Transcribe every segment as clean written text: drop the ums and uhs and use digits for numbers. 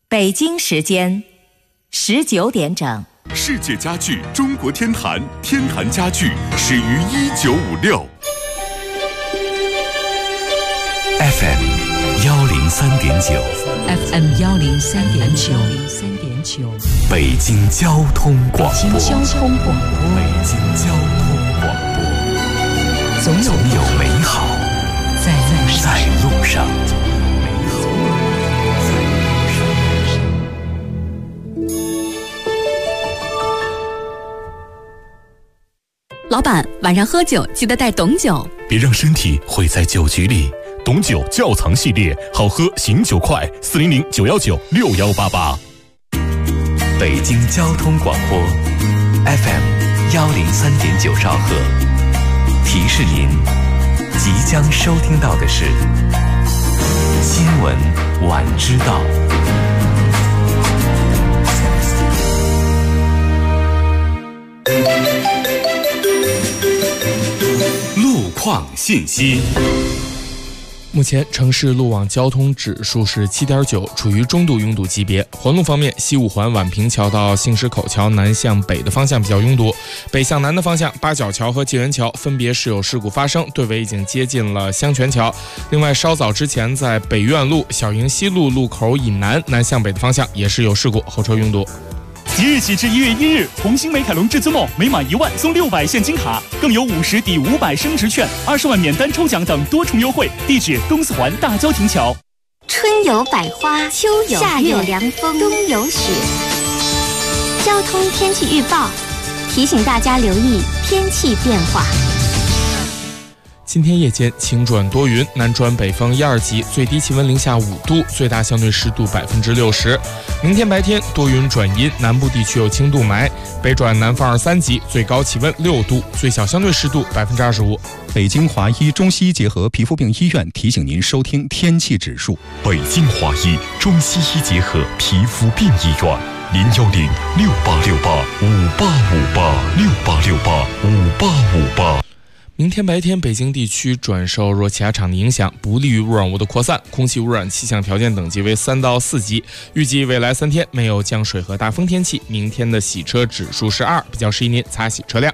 北京时间19点整。 世界家具中国天坛，天坛家具始于1956。FM 103.9 FM 103.9， 北京交通广播。 北京交通广播， 北京交通广播，总有美好在路上。 老板，晚上喝酒记得带董酒， 别让身体毁在酒局里。董酒窖藏系列，好喝醒酒快，400-919-6188。北京交通广播 FM 103.9兆赫，提示您即将收听到的是新闻晚知道。路况信息。 目前城市路网交通指数是7.9，处于中度拥堵级别。环路方面，西五环宛平桥到杏石口桥南向北的方向比较拥堵，北向南的方向八角桥和济源桥分别是有事故发生，队尾已经接近了香泉桥。另外，稍早之前在北苑路、小营西路路口以南南向北的方向也是有事故，后车拥堵。 即日起至1月1日，红星美凯龙至尊梦每满1万送600现金卡，更有50抵500升值券、20万免单抽奖等多重优惠。地址：东四环大郊亭桥。 春有百花，秋有夏有凉风，冬有雪。交通天气预报提醒大家留意天气变化。 今天夜间晴转多云，南转北风1、2级，最低气温零下5度，最大相对湿度60%。明天白天多云转阴，南部地区有轻度霾，北转南风2、3级，最高气温6度，最小相对湿度25%。 北京华医中西医结合皮肤病医院提醒您收听天气指数。 北京华医中西医结合皮肤病医院，010-6868-5858，6868-5858。 明天白天，北京地区转受弱气压场的影响，不利于污染物的扩散，空气污染气象条件等级为3到4级。预计未来3天没有降水和大风天气。明天的洗车指数是2，比较适宜您擦洗车辆。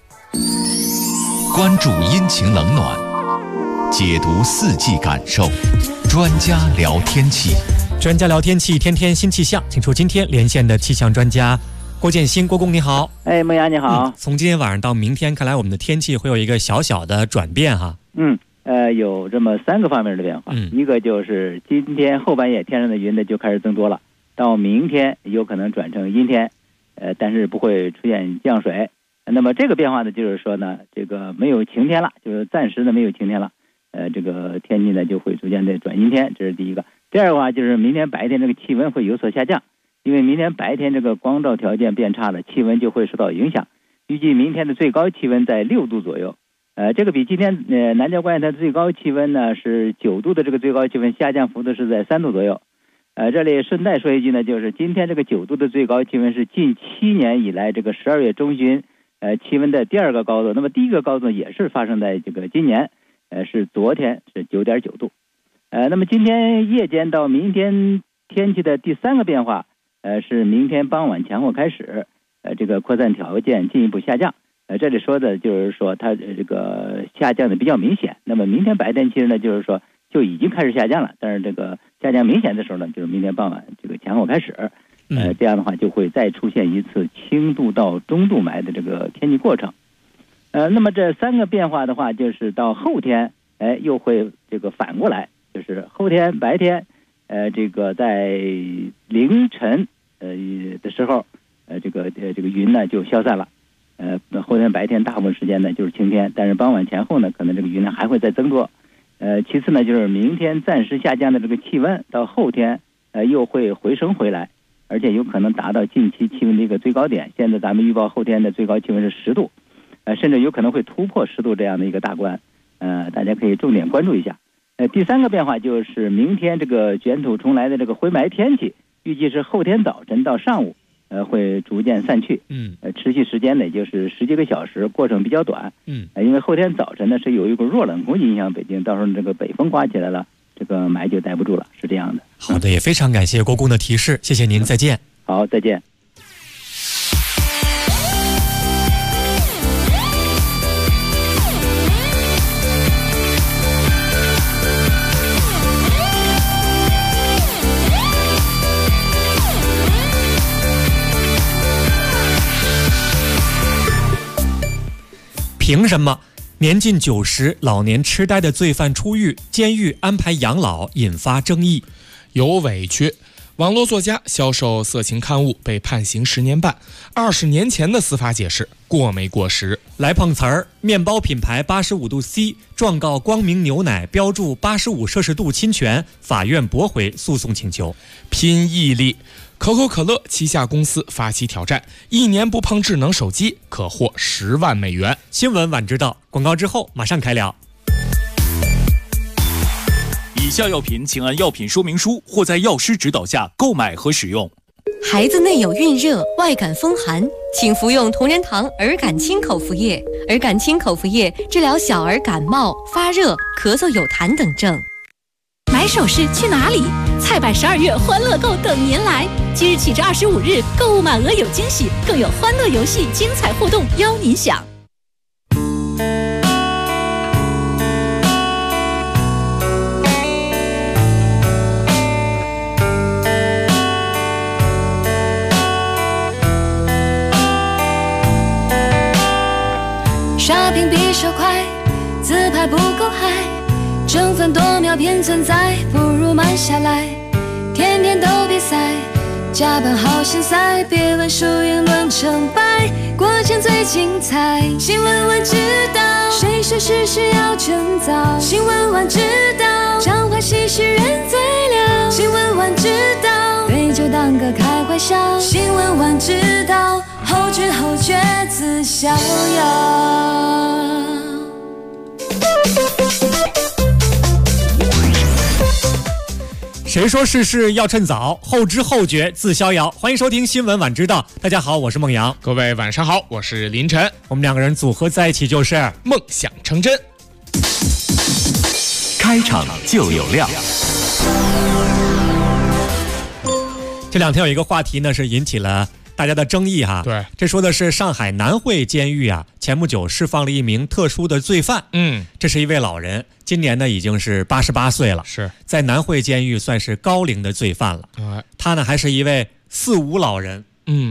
关注阴晴冷暖，解读四季感受，专家聊天气。 专家聊天气，天天新气象，请出今天连线的气象专家郭建新，郭工你好。 孟阳你好。 从今天晚上到明天，看来我们的天气会有一个小小的转变哈。 有这么3个方面的变化。一个就是今天后半夜天上的云呢就开始增多了，到明天有可能转成阴天，但是不会出现降水。那么这个变化呢，就是说呢，这个没有晴天了，就是暂时的没有晴天了。这个天气呢就会逐渐的转阴天，这是第一个。第二个话就是明天白天这个气温会有所下降。因为明天白天这个光照条件变差了，气温就会受到影响。预计明天的最高气温在6度左右，这个比今天南郊关它的最高气温呢是9度的这个最高气温下降幅度是在3度左右。这里顺带说一句呢，就是今天这个9度的最高气温是近7年以来这个12月中旬气温的第2个高度。那么第一个高度也是发生在这个今年，是昨天是9.9度。那么今天夜间到明天天气的第3个变化。是明天傍晚前后开始，这个扩散条件进一步下降。这里说的就是说它这个下降的比较明显。那么明天白天其实呢，就是说就已经开始下降了，但是这个下降明显的时候呢，就是明天傍晚这个前后开始。这样的话就会再出现一次轻度到中度霾的这个天气过程。那么这3个变化的话，就是到后天，又会这个反过来，就是后天白天。这个在凌晨的时候，这个云呢就消散了。后天白天大部分时间呢就是晴天，但是傍晚前后呢，可能这个云呢还会再增多。其次呢，就是明天暂时下降的这个气温，到后天又会回升回来，而且有可能达到近期气温的一个最高点。现在咱们预报后天的最高气温是10度，甚至有可能会突破10度这样的一个大关。大家可以重点关注一下。第3个变化就是明天这个卷土重来的这个灰霾天气，预计是后天早晨到上午，会逐渐散去。持续时间呢就是10几个小时，过程比较短。因为后天早晨呢是有一股弱冷空气影响北京，到时候这个北风刮起来了， 这个买就待不住了，是这样的。 好的，也非常感谢郭工的提示，谢谢您，再见。 好，再见。 凭什么年近90老年痴呆的罪犯出狱，监狱安排养老，引发争议？ 有委屈。网络作家销售色情刊物被判刑10年半，20年前的司法解释过没过时？ 来碰瓷儿，面包品牌85度 C 状告光明牛奶标注85摄氏度侵权，法院驳回诉讼请求。 拼毅力，可口可乐旗下公司发起挑战，1年不碰智能手机可获10万美元。 新闻晚知道，广告之后马上开聊。 以下药品请按药品说明书或在药师指导下购买和使用。 孩子内有孕热、外感风寒，请服用同仁堂儿感清口服液。儿感清口服液治疗小儿感冒、发热、咳嗽有痰等症。 买首饰去哪里？菜百12月欢乐购等您来！即日起至25日，购物满额有惊喜，更有欢乐游戏、精彩互动邀您享。 刷屏比手快，自拍不够嗨，争分夺秒偏存在，不如慢下来。天天都比赛，加班好心塞，别问输赢论成败，过程最精彩。新闻晚知道，谁说事事要趁早？新闻晚知道，彰化喜事人最了。新闻晚知道，对酒当歌开怀笑。新闻晚知道，后知后觉自逍遥。 谁说事事要趁早？后知后觉自逍遥。欢迎收听新闻晚知道，大家好，我是孟阳。 各位晚上好，我是林晨。 我们两个人组合在一起就是梦想成真。 开场就有料。 这两天有一个话题呢，是引起了大家的争议哈。 对， 这说的是上海南汇监狱啊，前不久释放了一名特殊的罪犯。这是一位老人，今年呢已经是88岁了， 是在南汇监狱算是高龄的罪犯了。他呢还是一位45老人。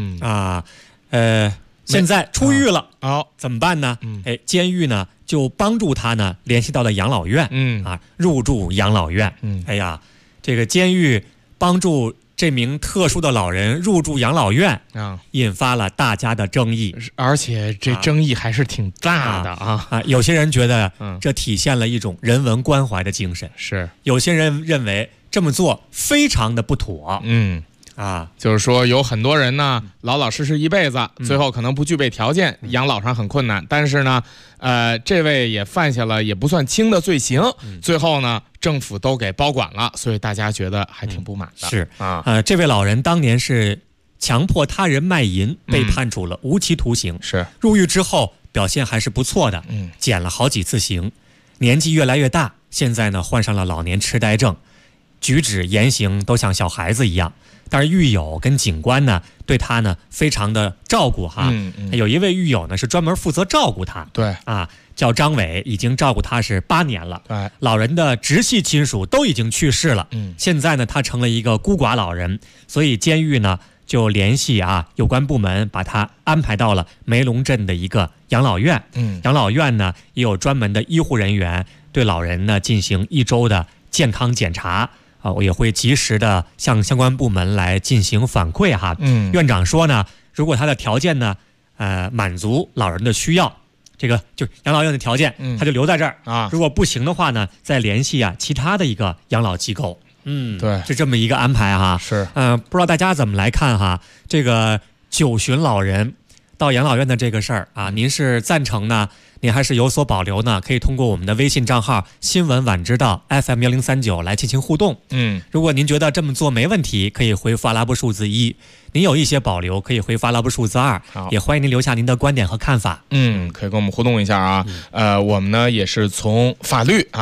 现在出狱了，怎么办呢？监狱呢就帮助他呢联系到了养老院，入住养老院。这个监狱帮助这名特殊的老人入住养老院引发了大家的争议， 而且这争议还是挺大的有些人觉得这体现了一种人文关怀的精神， 是有些人认为这么做非常的不妥。 就是说有很多人呢老老实实一辈子，最后可能不具备条件，养老上很困难，但是呢这位也犯下了也不算轻的罪行，最后呢政府都给包管了，所以大家觉得还挺不满的。 是这位老人当年是强迫他人卖淫，被判处了无期徒刑。 是入狱之后表现还是不错的，减了好几次刑，年纪越来越大，现在呢患上了老年痴呆症，举止言行都像小孩子一样。但是狱友跟警官呢对他呢非常的照顾哈。有一位狱友呢是专门负责照顾他， 对叫张伟，已经照顾他是8年了。老人的直系亲属都已经去世了，现在呢他成了一个孤寡老人，所以监狱呢就联系有关部门，把他安排到了梅龙镇的一个养老院。养老院呢也有专门的医护人员对老人呢进行1周的健康检查。我也会及时的向相关部门来进行反馈哈。院长说呢，如果他的条件呢，满足老人的需要，这个就养老院的条件，他就留在这儿如果不行的话呢，再联系其他的一个养老机构。 对， 是这么一个安排哈。 是， 不知道大家怎么来看哈？这个9旬老人到养老院的这个事儿您是赞成呢？您还是有所保留呢？可以通过我们的微信账号新闻晚知道 FM1039 来进行互动。如果您觉得这么做没问题，可以回复阿拉伯数字1；您有一些保留，可以回复阿拉伯数字2。也欢迎您留下您的观点和看法。 可以跟我们互动一下我们呢也是从法律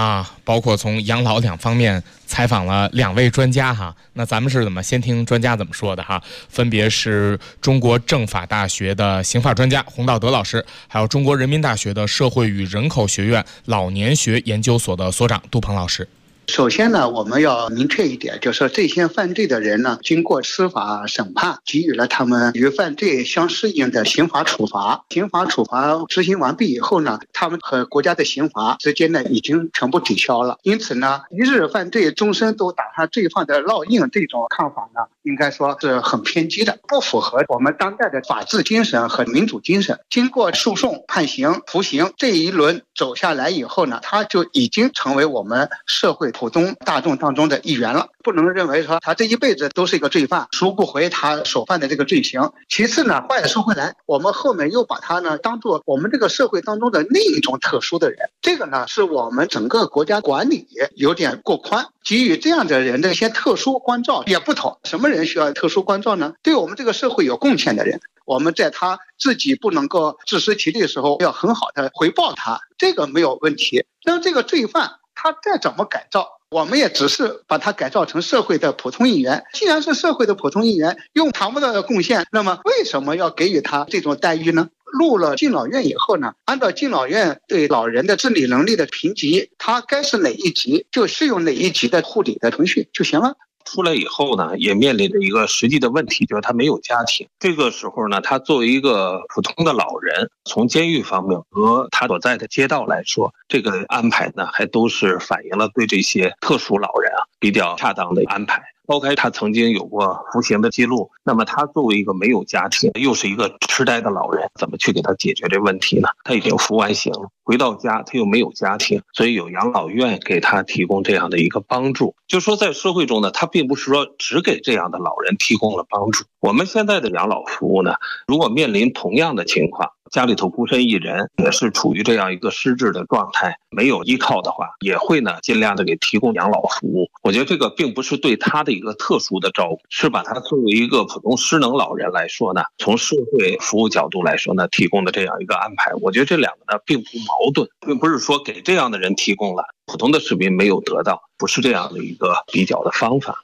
包括从养老两方面采访了2位专家哈。那咱们是怎么先听专家怎么说的哈？分别是中国政法大学的刑法专家洪道德老师，还有中国人民大学的社会与人口学院老年学研究所的所长杜鹏老师。 首先呢，我们要明确一点，就是说这些犯罪的人呢，经过司法审判，给予了他们与犯罪相适应的刑罚处罚。刑罚处罚执行完毕以后呢，他们和国家的刑罚之间呢，已经全部抵消了。因此呢，一日犯罪，终身都打上罪犯的烙印，这种看法呢，应该说是很偏激的，不符合我们当代的法治精神和民主精神。经过诉讼、判刑、服刑这一轮走下来以后呢，他就已经成为我们社会普通大众当中的一员了，不能认为说他这一辈子都是一个罪犯，赎不回他所犯的这个罪行。其次呢，话也说回来，我们后面又把他呢当做我们这个社会当中的另一种特殊的人，这个呢是我们整个国家管理有点过宽，给予这样的人的一些特殊关照也不同。什么人需要特殊关照呢？对我们这个社会有贡献的人，我们在他自己不能够自食其力的时候，要很好的回报他，这个没有问题。让这个罪犯他再怎么改造，我们也只是把他改造成社会的普通一员。既然是社会的普通一员，用谈不到的贡献，那么为什么要给予他这种待遇呢？入了敬老院以后呢，按照敬老院对老人的自理能力的评级，他该是哪一级就适用哪一级的护理的程序就行了。 出来以后呢，也面临着一个实际的问题，就是他没有家庭。这个时候呢，他作为一个普通的老人，从监狱方面和他所在的街道来说，这个安排呢，还都是反映了对这些特殊老人比较恰当的安排。抛开他曾经有过服刑的记录，那么他作为一个没有家庭又是一个痴呆的老人，怎么去给他解决这问题呢？他已经服完刑了，回到家他又没有家庭，所以有养老院给他提供这样的一个帮助。就说在社会中呢，他并不是说只给这样的老人提供了帮助。我们现在的养老服务呢，如果面临同样的情况，家里头孤身一人，也是处于这样一个失智的状态，没有依靠的话，也会呢尽量的给提供养老服务。我觉得这个并不是对他的一个特殊的照顾，是把他作为一个普通失能老人来说呢，从社会服务角度来说呢，提供的这样一个安排。我觉得这两个呢并不矛盾，并不是说给这样的人提供了，普通的市民没有得到，不是这样的一个比较的方法。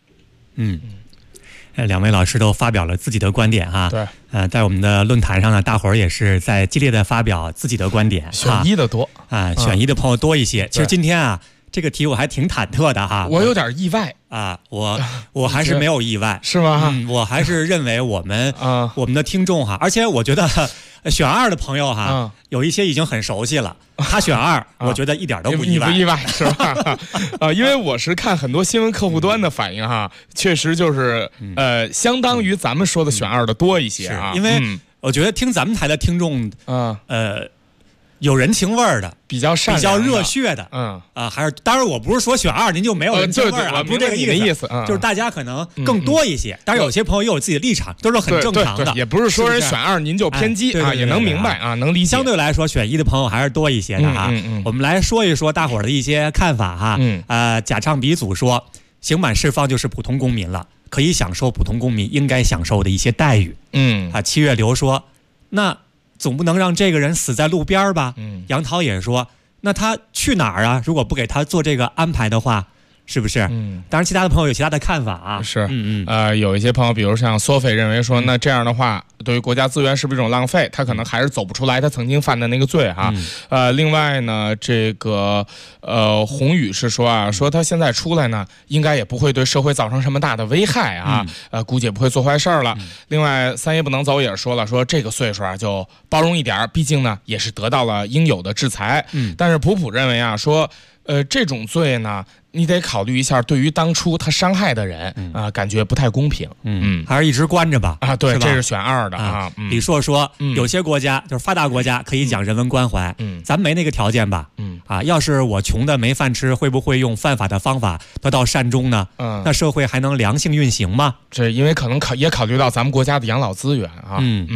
两位老师都发表了自己的观点哈。 对， 在我们的论坛上呢，大伙儿也是在激烈的发表自己的观点， 选一的多选一的朋友多一些。其实今天啊，这个题我还挺忐忑的哈， 我有点意外啊，我还是没有意外， 是吗？ 我还是认为我们的听众哈，而且我觉得选2的朋友哈，有一些已经很熟悉了。他选2，我觉得一点都不意外， 你不意外是吧？因为我是看很多新闻客户端的反应哈，确实就是相当于咱们说的选2的多一些啊。 因为我觉得听咱们台的听众有人情味儿的， 比较善良的， 比较热血的，还是当然我不是说选2您就没有人情味儿啊，不是这个意思，就是大家可能更多一些。当然有些朋友又有自己的立场，都是很正常的， 也不是说人选2您就偏激啊，也能明白啊，能理解。 相对来说，选1的朋友还是多一些的哈。我们来说一说大伙儿的一些看法哈。贾畅鼻祖说，刑满释放就是普通公民了，可以享受普通公民应该享受的一些待遇。七月流说，那总不能让这个人死在路边吧？杨涛也说，那他去哪儿啊？如果不给他做这个安排的话，是不是？当然，其他的朋友有其他的看法啊。 是，有一些朋友，比如像索菲认为说，那这样的话，对于国家资源是不是一种浪费？他可能还是走不出来他曾经犯的那个罪哈。另外呢，这个宏宇是说啊，说他现在出来呢，应该也不会对社会造成什么大的危害啊，估计也不会做坏事了。另外，三爷不能走也说了，说这个岁数啊，就包容一点，毕竟呢也是得到了应有的制裁。但是普普认为啊，说这种罪呢，你得考虑一下，对于当初他伤害的人感觉不太公平。 还是一直关着吧。 对，这是选2的啊。 李硕说，有些国家就是发达国家可以讲人文关怀，咱没那个条件吧？要是我穷的没饭吃，会不会用犯法的方法得到善终呢？那社会还能良性运行吗？ 这因为可能也考虑到咱们国家的养老资源啊。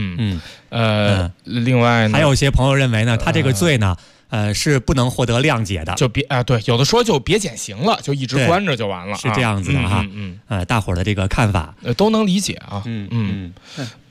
另外呢， 还有一些朋友认为呢，他这个罪呢，是不能获得谅解的， 就别对，有的说就别减刑了，就一直关着就完了， 是这样子的哈。大伙儿的这个看法都能理解啊。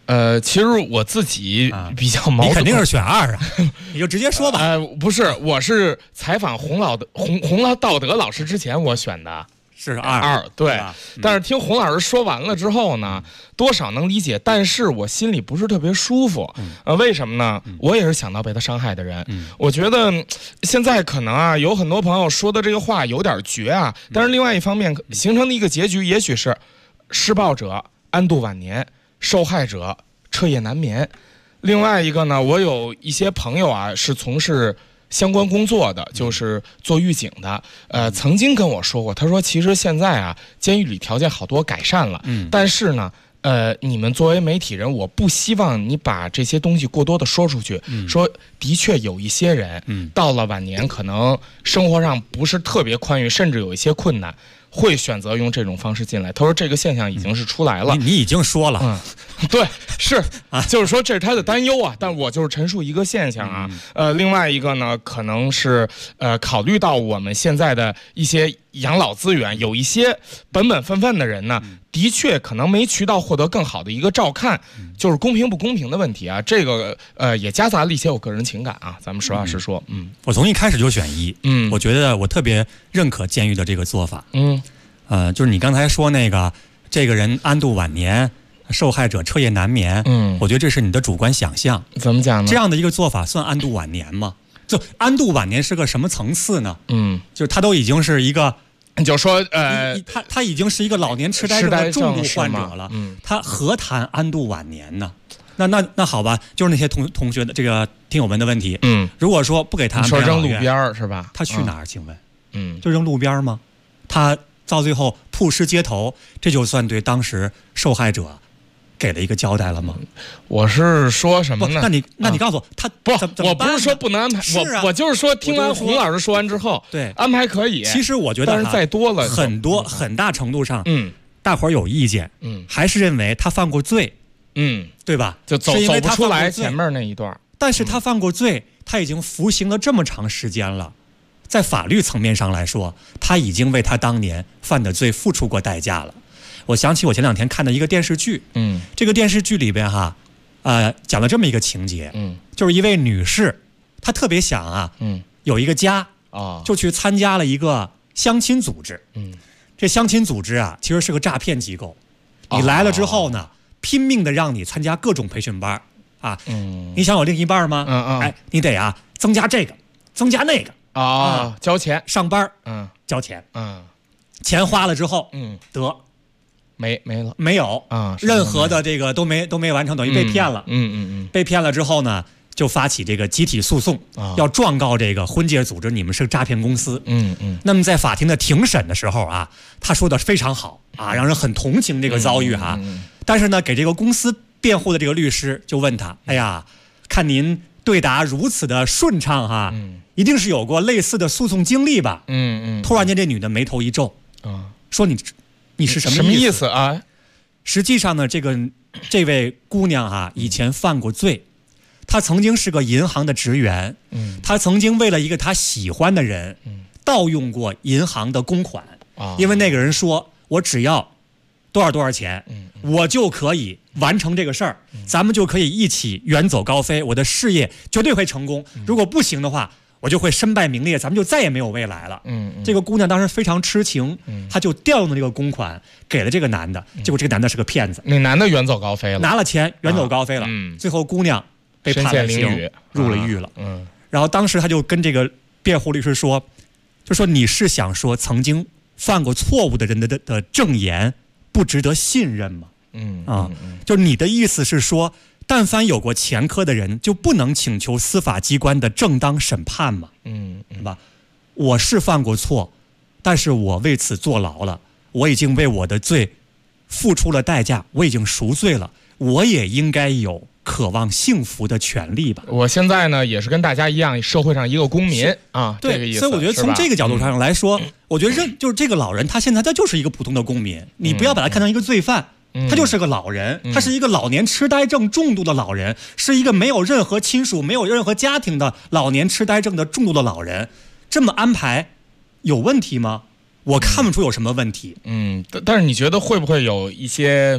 其实我自己比较矛盾， 你肯定是选2啊，你就直接说吧。 不是，我是采访洪道德老师之前我选的是2， 对。但是听洪老师说完了之后呢，多少能理解，但是我心里不是特别舒服。为什么呢？我也是想到被他伤害的人。我觉得现在可能有很多朋友说的这个话有点绝啊，但是另外一方面形成的一个结局，也许是施暴者安度晚年，受害者彻夜难眠。另外一个呢，我有一些朋友是从事相关工作的，就是做狱警的，曾经跟我说过，他说其实现在监狱里条件好多改善了，但是呢你们作为媒体人，我不希望你把这些东西过多的说出去，说的确有一些人到了晚年可能生活上不是特别宽裕，甚至有一些困难，会选择用这种方式进来。他说这个现象已经是出来了。 你已经说了， 对，是就是说这是他的担忧啊，但我就是陈述一个现象啊。另外一个呢，可能是考虑到我们现在的一些养老资源，有一些本分的人呢，的确可能没渠道获得更好的一个照看，就是公平不公平的问题啊。这个也夹杂了一些我个人情感啊，咱们实话实说。 我从一开始就选1。我觉得我特别认可监狱的这个做法。就是你刚才说那个这个人安度晚年，受害者彻夜难眠，我觉得这是你的主观想象。 怎么讲呢？ 这样的一个做法算安度晚年吗？就安度晚年是个什么层次呢？就是他都已经是一个， 你就说他已经是一个老年痴呆症的重度患者了，他何谈安度晚年呢？那好吧，就是那些同学的这个听友们的问题。如果说不给他安排扔路边是吧？ 他去哪儿？请问，就扔路边吗？他到最后曝尸街头，这就算对当时受害者给了一个交代了吗？ 我是说什么呢？ 那你告诉我，他不，我不是说不能安排，我就是说听完洪老师说完之后， 对， 安排可以。 其实我觉得， 但是再多了很大程度上，大伙儿有意见，还是认为他犯过罪，对吧？ 就走不出来前面那一段。 但是他犯过罪，他已经服刑了这么长时间了。在法律层面上来说，他已经为他当年犯的罪付出过代价了。我想起我前2天看的一个电视剧，这个电视剧里边讲了这么一个情节，就是一位女士，她特别想有一个家，就去参加了一个相亲组织，这相亲组织其实是个诈骗机构，你来了之后呢，拼命的让你参加各种培训班你想有另一半吗？你得增加这个，增加那个。 交钱上班，交钱，钱花了之后，得没了， 没有任何的这个都没完成，等于被骗了。被骗了之后呢，就发起这个集体诉讼，要状告这个婚介组织，你们是诈骗公司。那么在法庭的庭审的时候他说的非常好让人很同情这个遭遇但是呢，给这个公司辩护的这个律师就问他，哎呀，看您对答如此的顺畅一定是有过类似的诉讼经历吧？突然间这女的眉头一皱，说你是什么意思啊？ 实际上呢，这位姑娘以前犯过罪，她曾经是个银行的职员，她曾经为了一个她喜欢的人，盗用过银行的公款，因为那个人说我只要多少钱，我就可以完成这个事儿，咱们就可以一起远走高飞，我的事业绝对会成功。如果不行的话，我就会身败名裂，咱们就再也没有未来了。这个姑娘当时非常痴情，她就调用了这个公款给了这个男的，结果这个男的是个骗子。 那男的远走高飞了， 拿了钱远走高飞了。最后姑娘被判了刑，入了狱了。然后当时他就跟这个辩护律师说，就说你是想说曾经犯过错误的人的证言不值得信任吗？就是你的意思是说，但凡有过前科的人就不能请求司法机关的正当审判吗？是吧？我是犯过错，但是我为此坐牢了，我已经为我的罪付出了代价，我已经赎罪了，我也应该有渴望幸福的权利吧。 我现在呢也是跟大家一样，社会上一个公民对， 这个意思。 所以我觉得从这个角度上来说，我觉得就是这个老人他现在他就是一个普通的公民，你不要把他看成一个罪犯。他就是个老人，他是一个老年痴呆症重度的老人，是一个没有任何亲属、没有任何家庭的老年痴呆症的重度的老人。这么安排有问题吗？我看不出有什么问题。 但是你觉得会不会有一些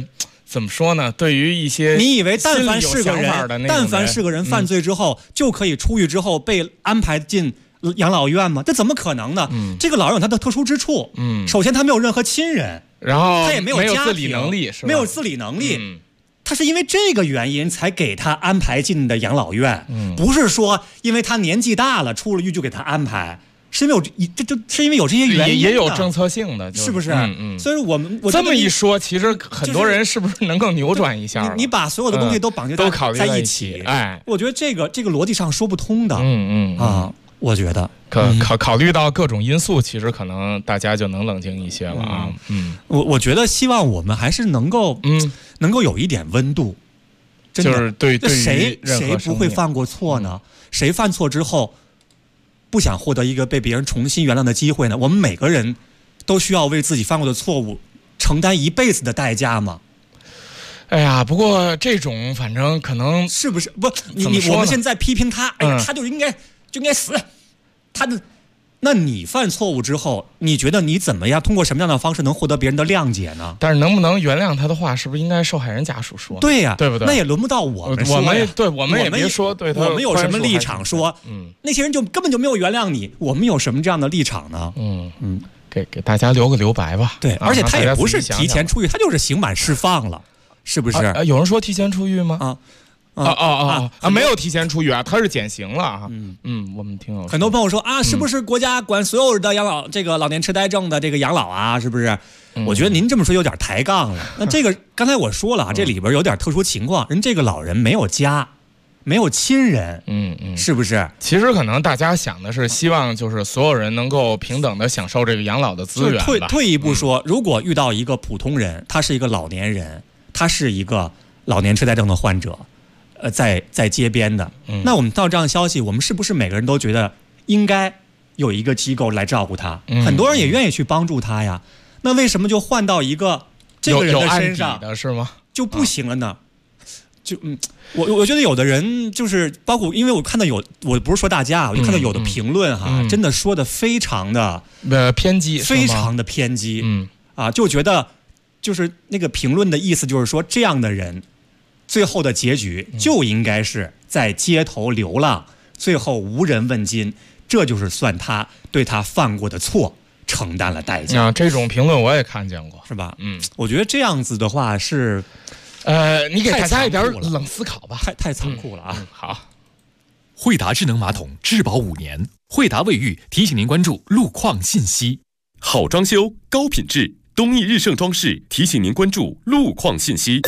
怎么说呢？对于一些你以为但凡是个人犯罪之后，就可以出狱之后被安排进养老院吗？这怎么可能呢？这个老人有他的特殊之处。首先他没有任何亲人， 然后他也没有家庭， 自理能力， 没有自理能力。他是因为这个原因才给他安排进的养老院，不是说因为他年纪大了出了狱就给他安排。是因为是因为有这些原因， 也有政策性的， 是不是？所以我这么一说，其实很多人是不是能够扭转一下？ 你把所有的东西都绑定在一起，我觉得这个逻辑上说不通的。我觉得考虑到各种因素，其实可能大家就能冷静一些了啊。 我觉得希望我们还是能够有一点温度， 就是对谁不会犯过错呢？谁犯错之后不想获得一个被别人重新原谅的机会呢？我们每个人都需要为自己犯过的错误承担一辈子的代价吗？ 哎呀，不过这种反正可能是不是不？我们现在批评他，哎呀，他就应该死。那你犯错误之后，你觉得你怎么样？通过什么样的方式能获得别人的谅解呢？ 但是能不能原谅他的话，是不是应该受害人家属说？ 对呀， 对不对？ 那也轮不到我们说呀。 我们也没说对他， 我们有什么立场说？那些人就根本就没有原谅你，我们有什么这样的立场呢？ 给大家留个留白吧。 对，而且他也不是提前出狱，他就是刑满释放了，是不是？ 有人说提前出狱吗？没有提前出狱啊，他是减刑了啊。我们听友很多朋友说啊，是不是国家管所有的老年痴呆症的这个养老啊？是不是？我觉得您这么说有点抬杠了。那这个刚才我说了啊，这里边有点特殊情况，人这个老人没有家，没有亲人，是不是？ 其实可能大家想的是希望就是所有人能够平等的享受这个养老的资源吧。 退一步说，如果遇到一个普通人，他是一个老年人，他是一个老年痴呆症的患者。在街边的，那我们到这样的消息，我们是不是每个人都觉得应该有一个机构来照顾他？很多人也愿意去帮助他呀。那为什么就换到一个这个人的身上的是吗？ 就不行了呢？我觉得有的人就是包括，因为我看到我不是说大家，我就看到有的评论真的说的非常的偏激， 非常的偏激。就觉得就是那个评论的意思就是说，这样的人。最后的结局就应该是在街头流浪，最后无人问津，这就是算他对他犯过的错承担了代价。 这种评论我也看见过， 是吧？我觉得这样子的话是， 你给大家一点冷思考吧， 太残酷了啊！ 好， 惠达智能马桶质保5年，惠达卫浴提醒您关注路况信息。好装修，高品质，东义日盛装饰提醒您关注路况信息。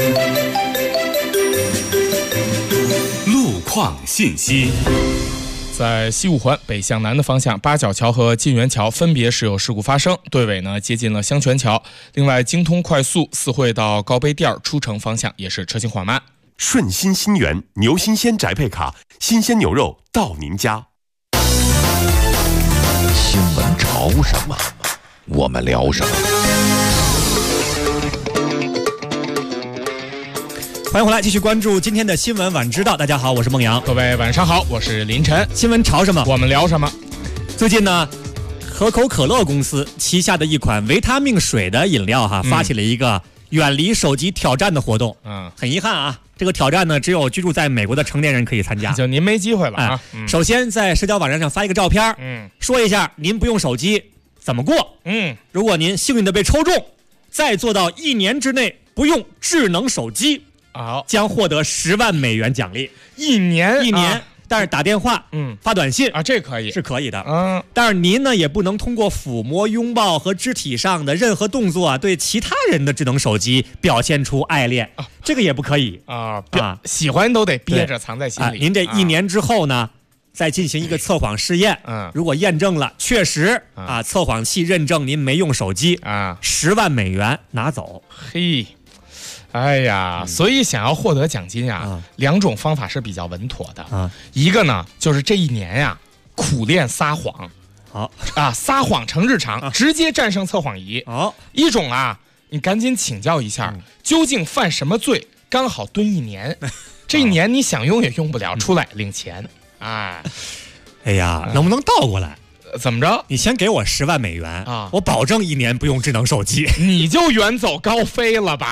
路况信息， 在西五环北向南的方向，八角桥和晋源桥分别是有事故发生，队尾呢接近了香泉桥。另外，京通快速四惠到高碑店出城方向也是车行缓慢。 顺心新源牛新鲜宅配卡，新鲜牛肉到您家。 新闻潮什么，我们聊什么。 欢迎回来，继续关注今天的新闻晚知道。大家好，我是孟阳。 各位晚上好，我是林晨。 新闻潮什么， 我们聊什么。 最近呢，可口可乐公司旗下的一款维他命水的饮料发起了一个远离手机挑战的活动。很遗憾啊，这个挑战呢，只有居住在美国的成年人可以参加， 就您没机会了啊。 首先在社交网站上发一个照片，说一下您不用手机怎么过。如果您幸运的被抽中，再做到1年之内不用智能手机，将获得10万美元奖励。 1年， 但是打电话、发短信这可以是可以的。但是您呢也不能通过抚摸、拥抱和肢体上的任何动作对其他人的智能手机表现出爱恋，这个也不可以喜欢都得憋着藏在心里。 您这1年之后呢，再进行一个测谎试验，如果验证了确实测谎器认证您没用手机，10万美元拿走。 嘿。哎呀，所以想要获得奖金2种方法是比较稳妥的。一个呢，就是这1年呀，苦练撒谎，撒谎成日常，直接战胜测谎仪。一种你赶紧请教一下，究竟犯什么罪，刚好蹲1年，这1年你想用也用不了，出来领钱。哎呀，能不能倒过来？ 怎么着？ 你先给我10万美元我保证1年不用智能手机。 你就远走高飞了吧？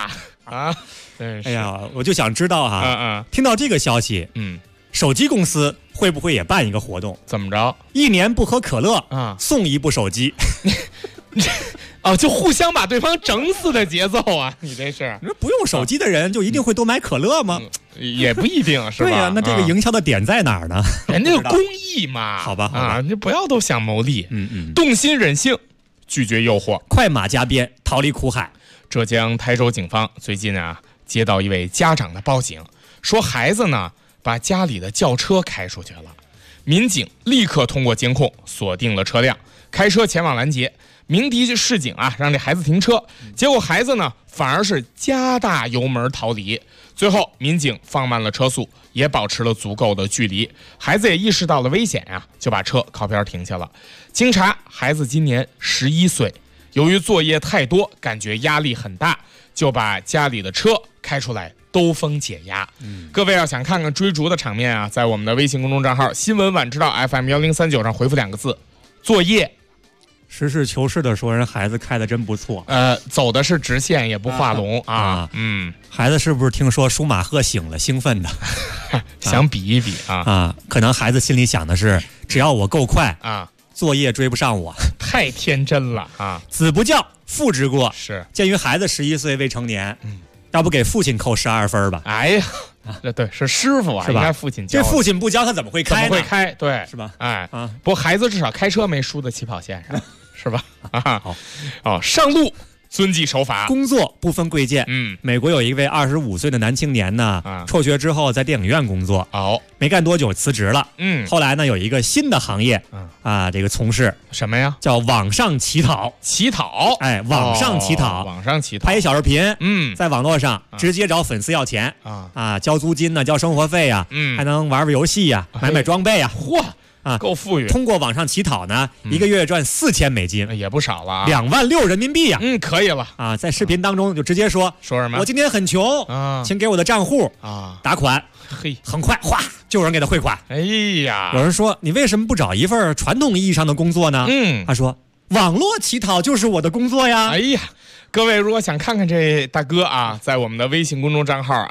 啊！ 哎呀，我就想知道哈，听到这个消息，手机公司会不会也办一个活动？ 怎么着 ？1年不喝可乐送1部手机。 哦，就互相把对方整死的节奏啊！你这是？ 你说不用手机的人就一定会多买可乐吗？ 也不一定是吧？ 对呀，那这个营销的点在哪儿呢？ 人家有公益嘛。 好吧，好吧， 你不要都想牟利，动心忍性，拒绝诱惑， 快马加鞭，逃离苦海。 浙江台州警方最近啊，接到一位家长的报警，说孩子呢把家里的轿车开出去了。民警立刻通过监控锁定了车辆，开车前往拦截。鸣笛示警啊，让这孩子停车，结果孩子呢反而是加大油门逃离。最后民警放慢了车速，也保持了足够的距离，孩子也意识到了危险啊，就把车靠边停下了。经查，孩子今年11岁，由于作业太多，感觉压力很大，就把家里的车开出来兜风解压。各位要想看看追逐的场面啊，在我们的微信公众账号新闻晚知道 FM1039上回复2个字作业。 实事求是的说，人孩子开的真不错。 走的是直线，也不画龙啊。 孩子是不是听说舒马赫醒了，兴奋的想比一比啊？ 可能孩子心里想的是，只要我够快啊， 作业追不上我。 太天真了啊！ 子不教，父之过。 是， 鉴于孩子11岁未成年，要不给父亲扣12分吧？ 哎呀，对，是师傅啊， 是吧？ 应该父亲教。 这父亲不教他怎么会开呢？ 怎么会开？对， 是吧？ 不过孩子至少开车没输在起跑线上。是吧？ 好， 上路遵纪守法， 工作不分贵贱。美国有一位25岁的男青年呢，辍学之后在电影院工作，没干多久辞职了。后来呢有一个新的行业，这个从事什么呀？ 叫网上乞讨。 乞讨， 哎，网上乞讨， 网上乞讨， 拍一小视频，在网络上直接找粉丝要钱交租金呢，交生活费呀，还能玩游戏呀，买装备呀， 嚯！够富裕。 通过网上乞讨呢，一个月赚4000美金， 也不少了 ，26000人民币呀。 可以了啊！在视频当中就直接说什么？ 我今天很穷请给我的账户打款。 嘿， 很快哗就有人给他汇款。 哎呀， 有人说你为什么不找一份传统意义上的工作呢？他说网络乞讨就是我的工作呀。 哎呀，各位如果想看看这大哥啊，在我们的微信公众账号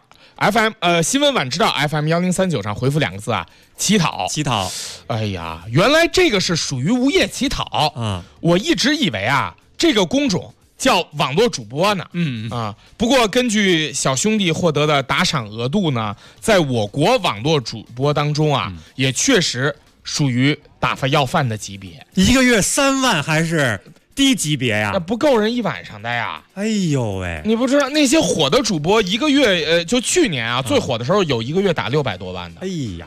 FM 新闻晚知道 FM1039上回复2个字啊，乞讨。 乞讨， 哎呀，原来这个是属于无业乞讨我一直以为啊，这个工种叫网络主播呢。不过根据小兄弟获得的打赏额度呢，在我国网络主播当中啊，也确实属于打发要饭的级别， 一个月3万还是低级别呀？ 那不够人一晚上的呀！ 哎呦喂， 你不知道那些火的主播一个月，就去年啊，最火的时候有一个月打600多万的。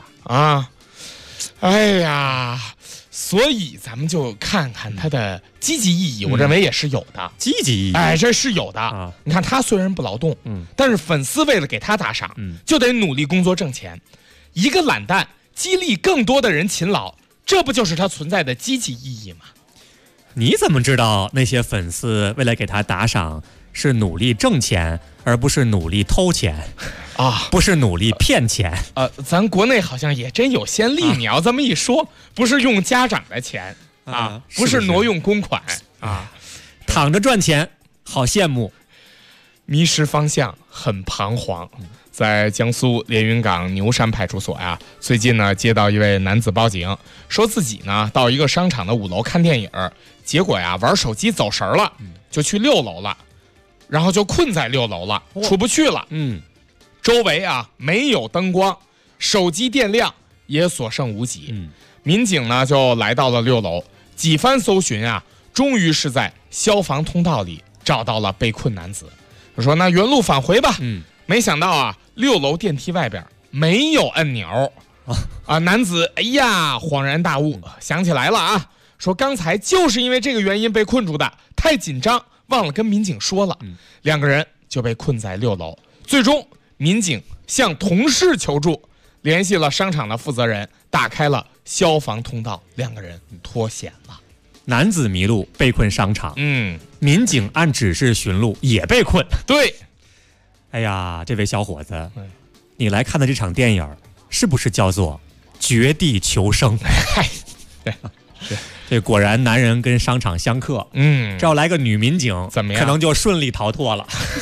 哎呀，所以咱们就看看它的积极意义，我认为也是有的。 积极意义， 哎，这是有的。你看他虽然不劳动，但是粉丝为了给他打赏，就得努力工作挣钱。一个懒蛋激励更多的人勤劳，这不就是它存在的积极意义吗？ 你怎么知道那些粉丝为了给他打赏是努力挣钱，而不是努力偷钱不是努力骗钱？ 咱国内好像也真有先例。你要这么一说，不是用家长的钱不是挪用公款躺着赚钱，好羡慕。 迷失方向，很彷徨。在江苏连云港牛山派出所呀，最近呢接到一位男子报警，说自己呢到一个商场的5楼看电影，结果呀玩手机走神了，就去6楼了，然后就困在6楼了，出不去了。周围啊没有灯光，手机电量也所剩无几。民警呢就来到了6楼，几番搜寻啊，终于是在消防通道里找到了被困男子。他说那原路返回吧。没想到啊，6楼电梯外边没有按钮男子哎呀恍然大悟，想起来了啊，说刚才就是因为这个原因被困住的，太紧张忘了跟民警说了。2个人就被困在6楼，最终民警向同事求助，联系了商场的负责人，打开了消防通道，2个人脱险了。 男子迷路被困商场，民警按指示寻路也被困。 对， 哎呀，这位小伙子，你来看的这场电影是不是叫做《绝地求生》？ 对， 这果然男人跟商场相克。 这要来个女民警， 怎么样？ 可能就顺利逃脱了。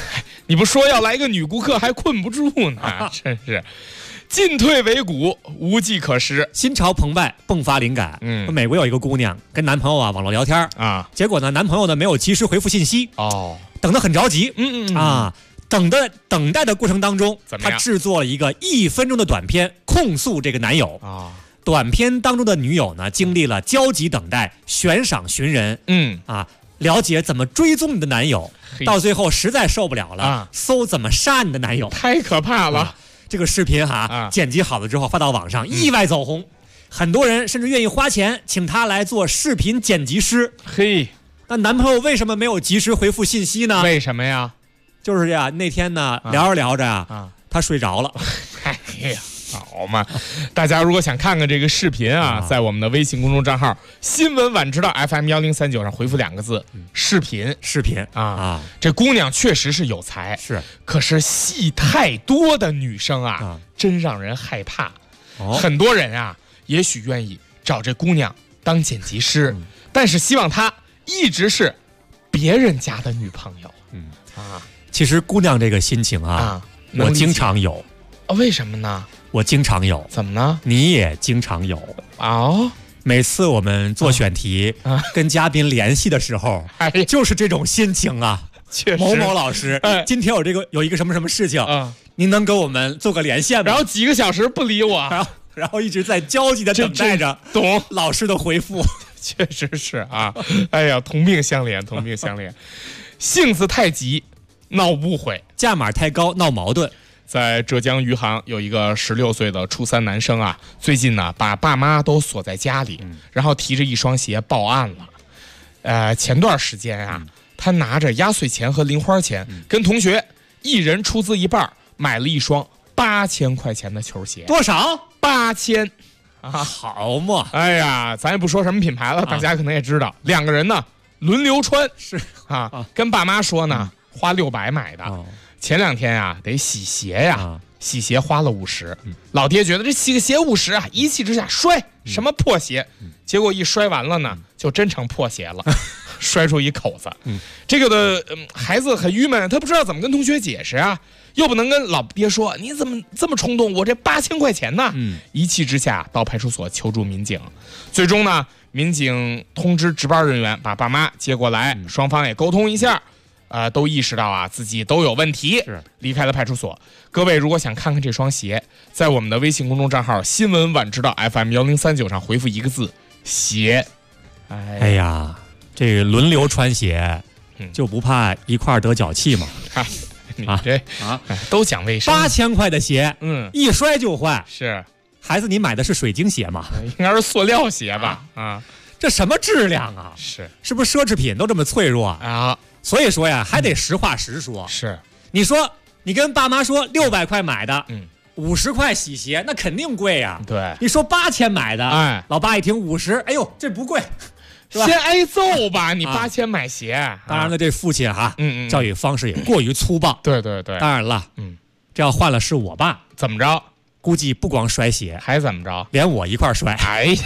你不说要来一个女顾客还困不住呢，真是。进退维谷，无计可施， 心潮澎湃，迸发灵感。美国有一个姑娘跟男朋友网络聊天啊，结果呢，男朋友呢没有及时回复信息，等得很着急，等待的过程当中，她制作了一个1分钟的短片控诉这个男友啊。短片当中的女友呢，经历了焦急等待、悬赏寻人，了解怎么追踪你的男友，到最后实在受不了了，搜怎么杀你的男友， 太可怕了。 这个视频剪辑好了之后发到网上，意外走红，很多人甚至愿意花钱请他来做视频剪辑师。 嘿， 那男朋友为什么没有及时回复信息呢？ 为什么呀？ 就是呀，那天呢聊着聊着他睡着了。 哎呀，好嘛！大家如果想看看这个视频在我们的微信公众账号新闻晚知道 FM1039上回复2个字视频这姑娘确实是有才， 是， 可是戏太多的女生真让人害怕。很多人也许愿意找这姑娘当剪辑师，但是希望她一直是别人家的女朋友。 其实姑娘这个心情我经常有。 为什么呢？ 我经常有。 怎么呢？ 你也经常有。每次我们做选题跟嘉宾联系的时候就是这种心情啊。 确实， 某某老师今天有一个什么什么事情您能跟我们做个连线吗？ 然后几个小时不理我， 然后一直在焦急的等待着懂老师的回复。 确实是哎呀，同病相怜，同病相怜。性子太急闹误会， 价码太高闹矛盾。 在浙江余杭有一个16岁的初3男生最近呢把爸妈都锁在家里，然后提着一双鞋报案了。前段时间他拿着压岁钱和零花钱跟同学一人出资一半买了一双8000块钱的球鞋。 多少 ？8000 好嘛！ 哎呀，咱也不说什么品牌了，大家可能也知道。2个人呢轮流穿， 是跟爸妈说呢花600买的。前2天得洗鞋洗鞋花了50，老爹觉得这洗个鞋50一气之下摔什么破鞋，结果一摔完了呢就真成破鞋了，摔出一口子。这个的孩子很郁闷，他不知道怎么跟同学解释又不能跟老爹说你怎么这么冲动，我这8000块钱呢。一气之下到派出所求助民警，最终呢民警通知值班人员把爸妈接过来，双方也沟通一下。都意识到自己都有问题，离开了派出所。各位如果想看看这双鞋，在我们的微信公众账号新闻晚知道 FM1039上回复1个字鞋。 哎呀，这个轮流穿鞋就不怕一块得脚气吗？ 你这都讲卫生。 8000块的鞋一摔就坏。 是， 孩子你买的是水晶鞋吗？ 应该是塑料鞋吧。 这什么质量啊？是不是奢侈品都这么脆弱所以说呀，还得实话实说。 是， 你说你跟爸妈说600块买的，50块洗鞋，那肯定贵呀。 对， 你说8000买的，老爸一听50，哎呦，这不贵，是吧？ 先挨揍吧，你8000买鞋。 当然了，这父亲教育方式也过于粗暴。 对对对， 当然了，这要换了是我爸， 怎么着？ 估计不光摔鞋， 还怎么着？ 连我一块摔。 哎呀。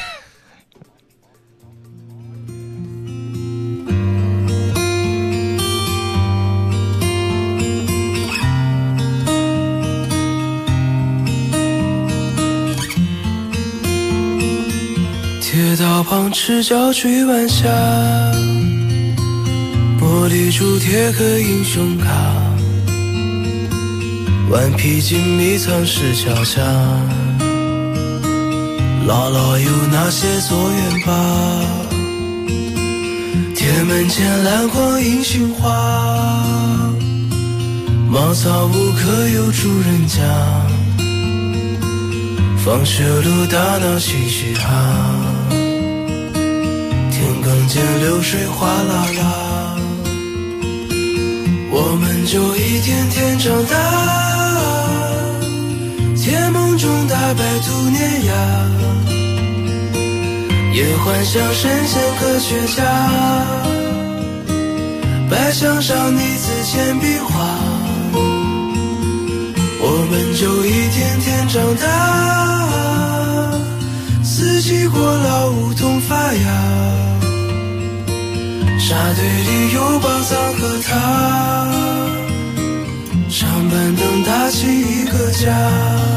铁道旁赤脚追晚霞，玻璃珠铁壳英雄卡，顽皮筋迷藏石桥下，姥姥有那些作业吧，铁门前篮筐银杏花，茅草屋可有主人家，放学路打闹嬉嘻哈，田埂间流水哗啦啦，我们就一天天长大，甜梦中大白兔碾压，也幻想神仙科学家，白墙上泥字铅笔画，我们就一天天长大，四季过老梧桐发芽，沙堆里有宝藏和他， 起一个家。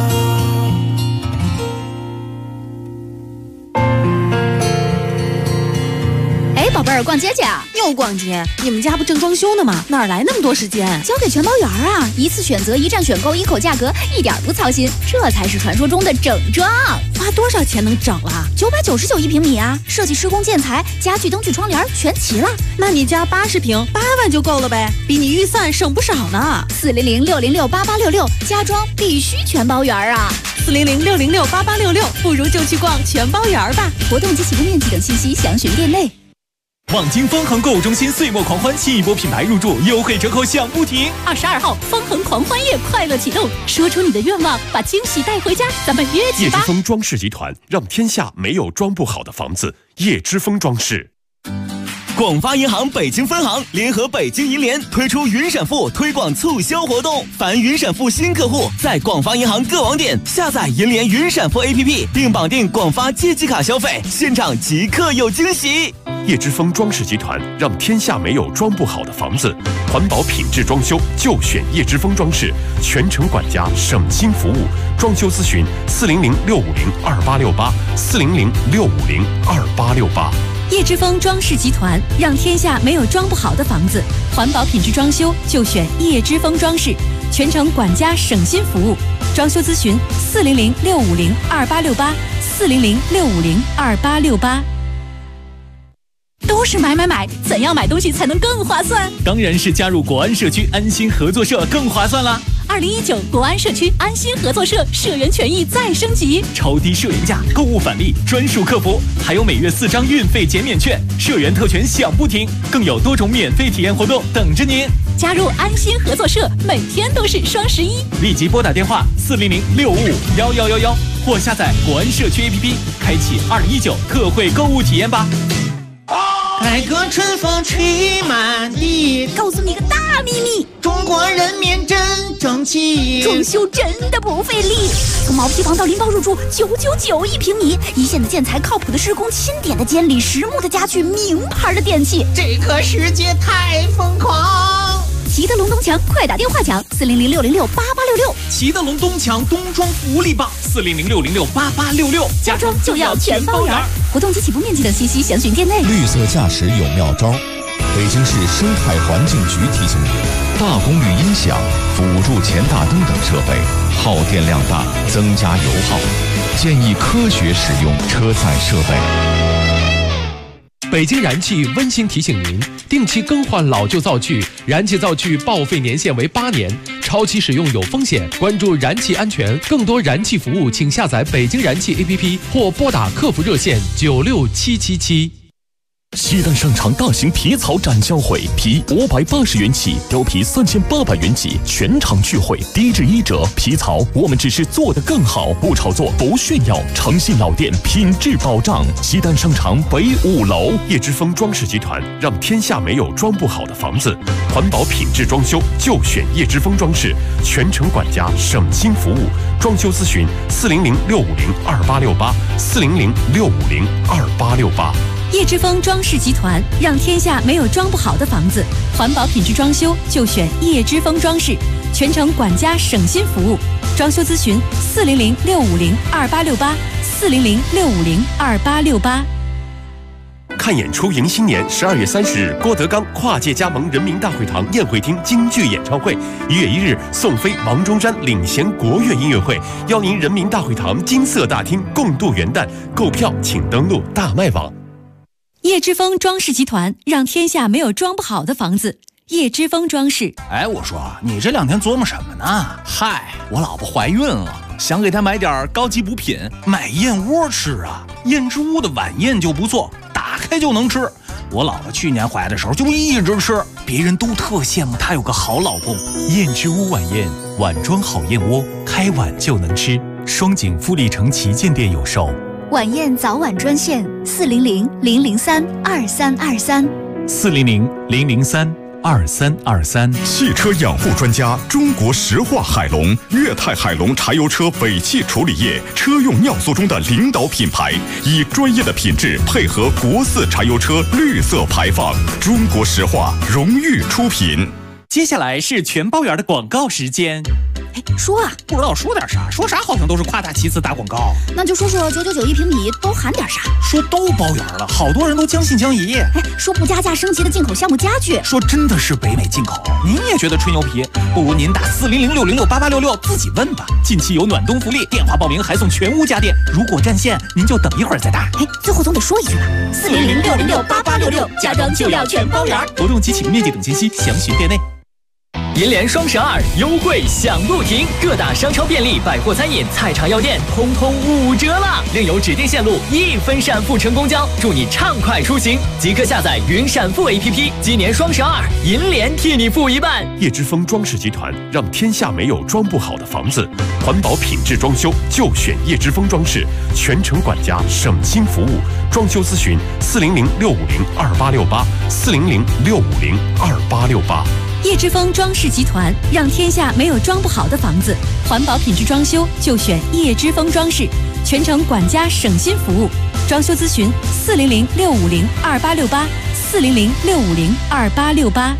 宝贝儿，逛街去啊！ 又逛街？你们家不正装修呢吗？哪来那么多时间？ 交给全包园啊！一次选择，一站选购，一口价格，一点不操心，这才是传说中的整装。 花多少钱能整了 ？999一平米啊！设计、施工、建材、家具、灯具、窗帘全齐了。 那你家80平8万就够了呗，比你预算省不少呢。 400-606-8866，家装必须全包园啊 ！400-606-8866，不如就去逛全包园吧。 活动及起步面积等信息详询店内。 望京丰恒购物中心岁末狂欢，新一波品牌入驻，优惠折扣响不停。 22号，丰恒狂欢夜快乐启动，说出你的愿望，把惊喜带回家，咱们约起吧。 叶之峰装饰集团，让天下没有装不好的房子。叶之峰装饰。 广发银行北京分行联合北京银联推出云闪付推广促销活动，凡云闪付新客户在广发银行各网点下载银联云闪付 APP， 并绑定广发借记卡消费，现场即刻有惊喜。 叶之峰装饰集团，让天下没有装不好的房子。环保品质装修就选叶之峰装饰，全程管家，省心服务。装修咨询400-650-2868，400-650-2868。 叶之峰装饰集团，让天下没有装不好的房子。环保品质装修就选叶之峰装饰，全程管家省心服务。装修咨询400-650-2868，400-650-2868。 都是买，怎样买东西才能更划算？ 当然是加入国安社区安心合作社更划算啦 ！2019国安社区安心合作社社员权益再升级， 超低社员价，购物返利，专属客服，还有每月4张运费减免券，社员特权享不停，更有多种免费体验活动等着您。 加入安心合作社，每天都是双11。 立即拨打电话400-655-1111，或下载国安社区 APP， 开启2019特惠购物体验吧。 改革春风吹满地， 告诉你个大秘密， 中国人民真争气， 装修真的不费力。从毛坯房到拎包入住，999一平米，一线的建材，靠谱的施工，钦点的监理，实木的家具，名牌的电器， 这个世界太疯狂。 齐德龙东墙，快打电话抢400-606-8866。 齐德龙东墙冬装福利棒，400-606-8866， 家装就要全包圆。活动及起步面积等信息详询店内。 绿色驾驶有妙招，北京市生态环境局提醒您：大功率音响、辅助前大灯等设备耗电量大，增加油耗，建议科学使用车载设备。 北京燃气温馨提醒您，定期更换老旧灶具，燃气灶具报废年限为8年，超期使用有风险。关注燃气安全，更多燃气服务请下载北京燃气 APP 或拨打客服热线96777。 西单商场大型皮草展销会，皮580元起，貂皮3800元起，全场聚会，低至1折。皮草我们只是做得更好，不炒作，不炫耀，诚信老店，品质保障。西单商场北5楼。 叶之峰装饰集团，让天下没有装不好的房子。环保品质装修就选叶之峰装饰，全程管家，省心服务。装修咨询400-650-2868，400-650-2868。 叶之峰装饰集团，让天下没有装不好的房子。环保品质装修就选叶之峰装饰，全程管家省心服务。装修咨询400-650-2868，400-650-2868。 看演出迎新年，12月30日，郭德纲跨界加盟人民大会堂宴会厅京剧演唱会；1月1日，宋飞、王中山领衔国乐音乐会，邀您人民大会堂金色大厅共度元旦。购票请登录大麦网。 叶之峰装饰集团，让天下没有装不好的房子。叶之峰装饰。 哎，我说你这2天琢磨什么呢？嗨，我老婆怀孕了，想给她买点高级补品，买燕窝吃啊。燕之屋的晚宴就不错，打开就能吃。我老婆去年怀的时候就一直吃，别人都特羡慕她有个好老公。 燕之屋晚宴，碗装好燕窝，开碗就能吃。双井富力城旗舰店有售。 晚宴早晚专线 400-003-2323，400-003-2323。 汽车养护专家，中国石化海龙、粤泰海龙柴油车尾气处理液车用尿素中的领导品牌，以专业的品质配合国4柴油车绿色排放。中国石化荣誉出品。 接下来是全包圆的广告时间。 说啊， 不知道说点啥，说啥好像都是夸大其词打广告。 那就说999一平米都含点啥？ 说都包圆了，好多人都将信将疑。 说不加价升级的进口橡木家具， 说真的是北美进口。您也觉得吹牛皮？不如您打40060688866自己问吧。近期有暖冬福利，电话报名还送全屋家电。如果占线，您就等一会儿再打。 最后总得说一句吧，40060688866，家装旧料全包圆。 活动及请面积等信息详询店内。 银联双12优惠享不停，各大商超、便利、百货、餐饮、菜场、药店通通5折啦！另有指定线路1分闪付乘公交，祝你畅快出行！即刻下载云闪付 APP， 今年双12，银联替你付一半。 叶之峰装饰集团让天下没有装不好的房子，环保品质装修就选叶之峰装饰，全程管家，省心服务。装修咨询400-650-2868，400-650-2868。 叶之峰装饰集团让天下没有装不好的房子，环保品质装修就选叶之峰装饰，全程管家省心服务。装修咨询400-650-2868，400-650-2868。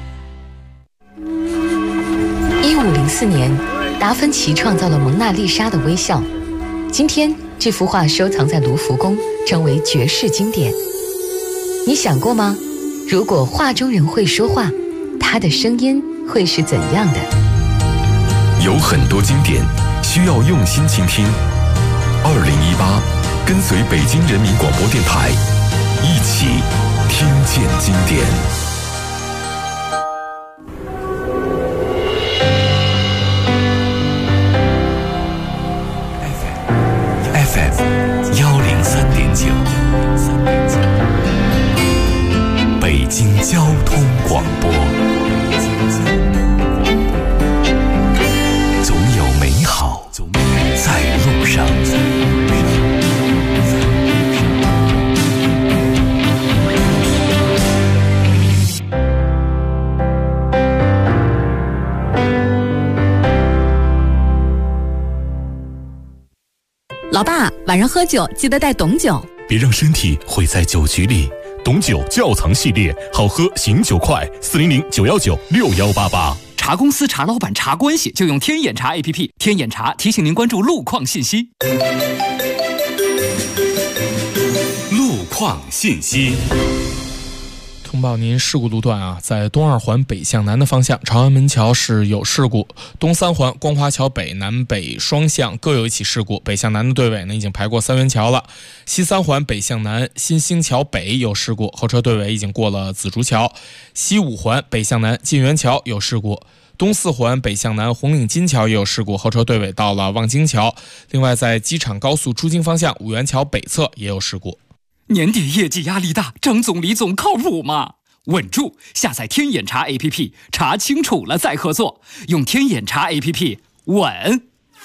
1504年，达芬奇创造了蒙娜丽莎的微笑。今天，这幅画收藏在卢浮宫，成为绝世经典。你想过吗？如果画中人会说话，他的声音会是怎样的？ 有很多经典需要用心倾听。2018，跟随北京人民广播电台，一起听见经典。FM 103.9，北京交通广播。总有美好在路上。 老爸，晚上喝酒记得带董酒， 别让身体毁在酒局里。董酒窖藏系列，好喝醒酒快，400-919-6188。 茶公司、茶老板、茶关系，就用天眼茶 APP。天眼茶提醒您关注路况信息。 路况信息。 通报您事故路段啊，在东2环北向南的方向，长安门桥是有事故；东3环光华桥北南北双向各有一起事故，北向南的队尾呢已经排过三元桥了。西3环北向南新兴桥北有事故，后车队尾已经过了紫竹桥。西5环北向南晋元桥有事故。东4环北向南红岭金桥也有事故，后车队尾到了望京桥。另外在机场高速出京方向五元桥北侧也有事故。 年底业绩压力大，张总李总靠谱吗？稳住！下载天眼查 APP， 查清楚了再合作。用天眼查 APP， 稳。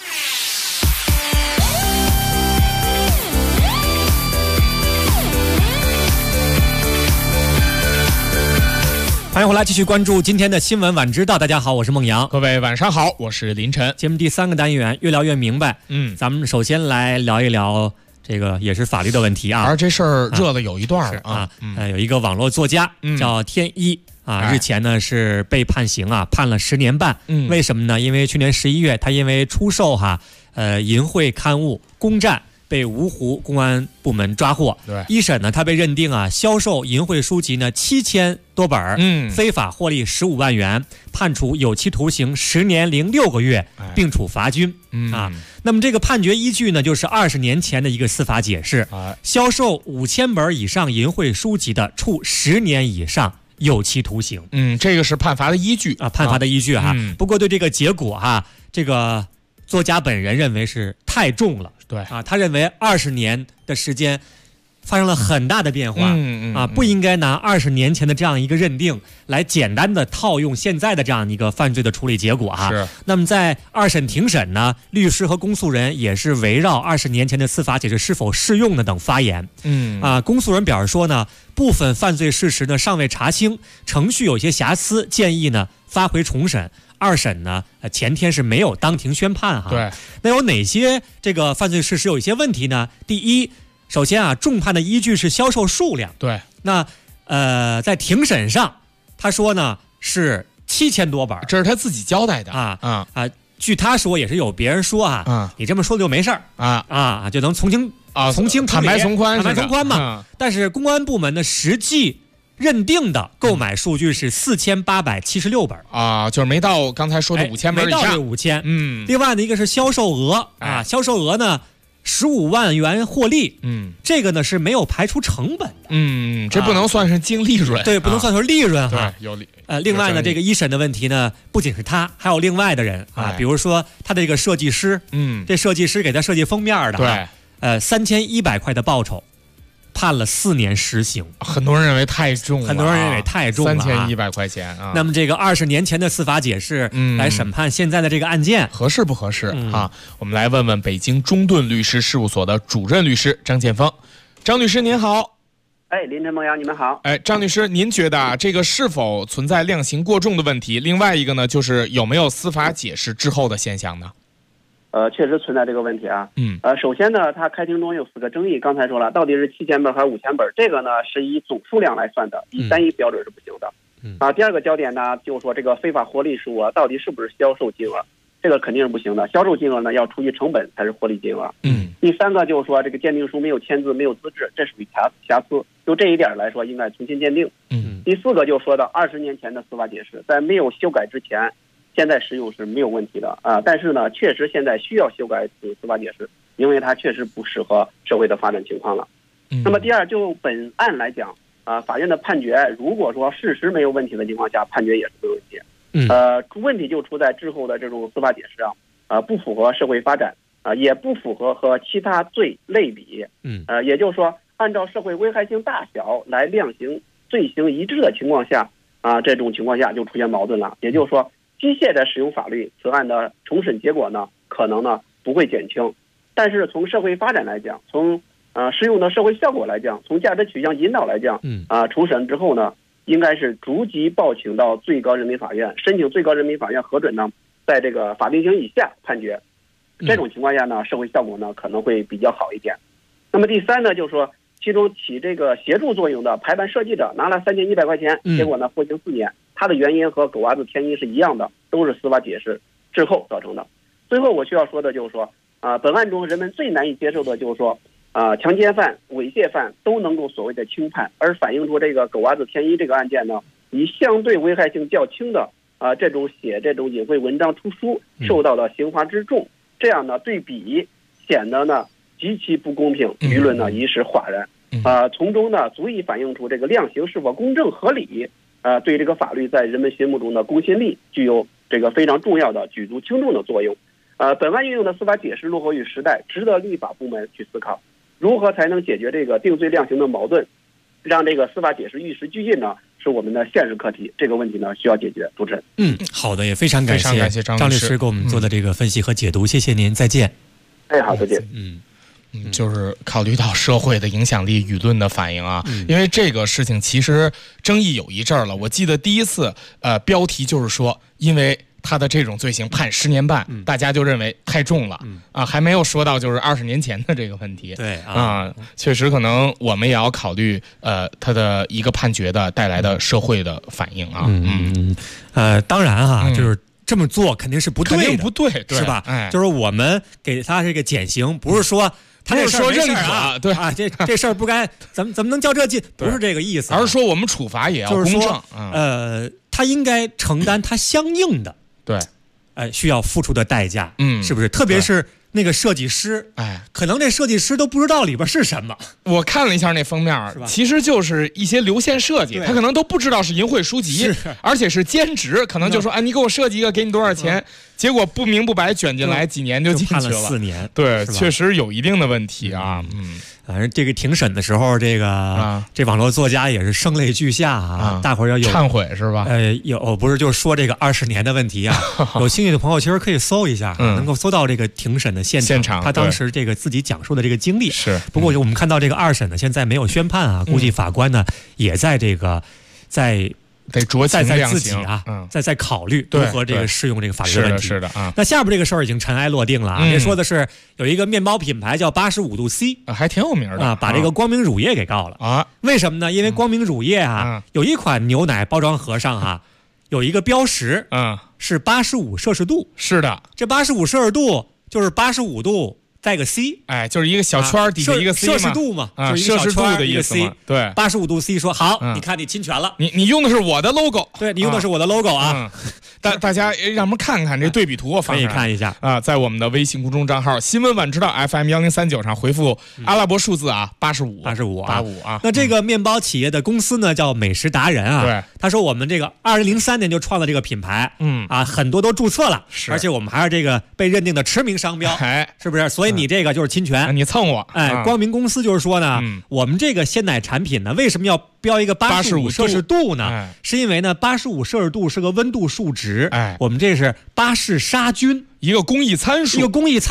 欢迎回来，继续关注今天的新闻晚知道。大家好，我是孟阳。 各位晚上好，我是林晨。 节目第3个单元，越聊越明白。咱们首先来聊一聊这个也是法律的问题啊。 而这事儿热了有一段了有一个网络作家叫天一啊，日前呢是被判刑啊，判了10年半。为什么呢？因为去年11月，他因为出售淫秽刊物公占，被芜湖公安部门抓获。 对， 一审呢，他被认定啊销售淫秽书籍呢7000多本，非法获利15万元，判处有期徒刑10年零6个月，并处罚金。那么这个判决依据呢，就是20年前的一个司法解释，销售5000本以上淫秽书籍的，处10年以上有期徒刑。 这个是判罚的依据啊，判罚的依据哈。不过对这个结果这个作家本人认为是太重了。 对啊，他认为20年的时间发生了很大的变化，不应该拿20年前的这样一个认定来简单的套用现在的这样一个犯罪的处理结果是。 那么在2审庭审呢，律师和公诉人也是围绕20年前的司法解释是否适用呢等发言。公诉人表示说呢，部分犯罪事实呢尚未查清，程序有些瑕疵，建议呢发回重审。2审呢，前天是没有当庭宣判对， 那有哪些这个犯罪事实有一些问题呢？第一，首先重判的依据是销售数量。 对， 那在庭审上，他说呢是7000多本， 这是他自己交代的据他说也是有别人说啊，你这么说就没事儿啊，就能从轻坦白从宽嘛。但是公安部门的实际认定的购买数据是4876本啊，就是没到刚才说的5000本以上， 没到这5000。另外呢，一个是销售额啊，销售额呢15万元获利，这个呢是没有排除成本的， 这不能算是净利润， 对，不能算是利润哈。 对，有利。 另外呢，这个一审的问题呢，不仅是他，还有另外的人啊，比如说他的这个设计师，这设计师给他设计封面的， 对 ，3100块的报酬。判了4年实刑， 很多人认为太重了，3100块钱啊。 那么这个20年前的司法解释来审判现在的这个案件， 合适不合适啊？我们来问问北京中盾律师事务所的主任律师张建峰。张律师您好。 林晨、孟阳，你们好。 张律师，您觉得这个是否存在量刑过重的问题？另外一个呢，就是有没有司法解释之后的现象呢？ 确实存在这个问题啊。首先呢，它开庭中有4个争议，刚才说了，到底是7000本还是5000本？这个呢是以总数量来算的，以单一标准是不行的。第二个焦点呢，就是说这个非法获利数额到底是不是销售金额？这个肯定是不行的，销售金额呢要除以成本才是获利金额。第三个就是说这个鉴定书没有签字、没有资质，这属于瑕疵，就这一点来说应该重新鉴定。第4个就说到20年前的司法解释，在没有修改之前。现在使用是没有问题的啊，但是呢，确实现在需要修改司法解释，因为它确实不适合社会的发展情况了。那么第二，就本案来讲啊，法院的判决，如果说事实没有问题的情况下，判决也是没有问题。问题就出在之后的这种司法解释不符合社会发展也不符合和其他罪类比。也就是说，按照社会危害性大小来量刑罪行一致的情况下这种情况下就出现矛盾了。也就是说，机械的使用法律，此案的重审结果呢，可能呢不会减轻，但是从社会发展来讲，从适用的社会效果来讲，从价值取向引导来讲，重审之后呢，应该是逐级报请到最高人民法院，申请最高人民法院核准呢，在这个法定刑以下判决。这种情况下呢，社会效果呢可能会比较好一点。那么第三呢，就是说，其中起这个协助作用的排版设计者拿了3100块钱，结果呢获刑4年。它的原因和狗娃子天一是一样的，都是司法解释滞后造成的。最后我需要说的就是说，本案中人们最难以接受的就是说，强奸犯、猥亵犯都能够所谓的轻判，而反映出这个狗娃子天一这个案件呢，以相对危害性较轻的这种写这种隐晦文章出书，受到了刑罚之重，这样呢对比显得呢极其不公平，舆论呢一时哗然。从中呢足以反映出这个量刑是否公正合理。对这个法律在人们心目中的公信力具有这个非常重要的举足轻重的作用。本案运用的司法解释落后于时代，值得立法部门去思考，如何才能解决这个定罪量刑的矛盾，让这个司法解释与时俱进呢？是我们的现实课题。这个问题呢需要解决。主持人， 好的，也非常感谢张律师给我们做的这个分析和解读，谢谢您，再见。 好，再见。 就是考虑到社会的影响力、舆论的反应因为这个事情其实争议有一阵儿了。我记得第一次标题就是说，因为他的这种罪行判10年半，大家就认为太重了还没有说到就是20年前的这个问题。 对确实可能我们也要考虑他的一个判决的带来的社会的反应当然就是这么做肯定是不对的， 肯定不对， 是吧？就是我们给他这个减刑，不是说他这事儿认可， 对这事儿不该，怎么能较这劲？不是这个意思， 而是说我们处罚也要公正。 他应该承担他相应的需要付出的代价，是不是？特别是那个设计师，可能这设计师都不知道里边是什么。 我看了一下那封面，其实就是一些流线设计，他可能都不知道是淫秽书籍，而且是兼职，可能就说你给我设计一个，给你多少钱。结果不明不白卷进来，几年就进去了， 判了4年。 对，确实有一定的问题反正这个庭审的时候，这网络作家也是声泪俱下大伙儿要有忏悔是吧？ 不是，就是说这个20年的问题有兴趣的朋友其实可以搜一下，能够搜到这个庭审的现场，他当时这个自己讲述的这个经历。 是， 不过我们看到这个2审呢，现在没有宣判估计法官呢也在这个得酌情量刑在考虑如何这个适用这个法律的问题。 是的那下边这个事儿已经尘埃落定了这说的是有一个面包品牌叫85度 C， 还挺有名的把这个光明乳业给告了为什么呢？因为光明乳业有一款牛奶包装盒上有一个标识，是85摄氏度。 是的， 这85摄氏度就是85度带个 C， 就是一个小圈底下一个 C 摄氏度嘛，就是一个小圈一个 C。 对 ，85度 C 说好，你看你侵权了， 你用的是我的 logo， 对你用的是我的 logo 啊。 大家让我们看看这对比图，我放可以看一下啊，在我们的微信公众账号新闻晚知道 FM1039上回复阿拉伯数字85啊。 那这个面包企业的公司呢叫美食达人啊。 对， 他说我们这个2003年就创了这个品牌，很多都注册了，而且我们还是这个被认定的驰名商标，是不是？所以你这个就是侵权， 你蹭我。 光明公司就是说呢，我们这个鲜奶产品呢，为什么要标一个85摄氏度呢？是因为呢85摄氏度是个温度数值。我们这是巴氏杀菌一个工艺参数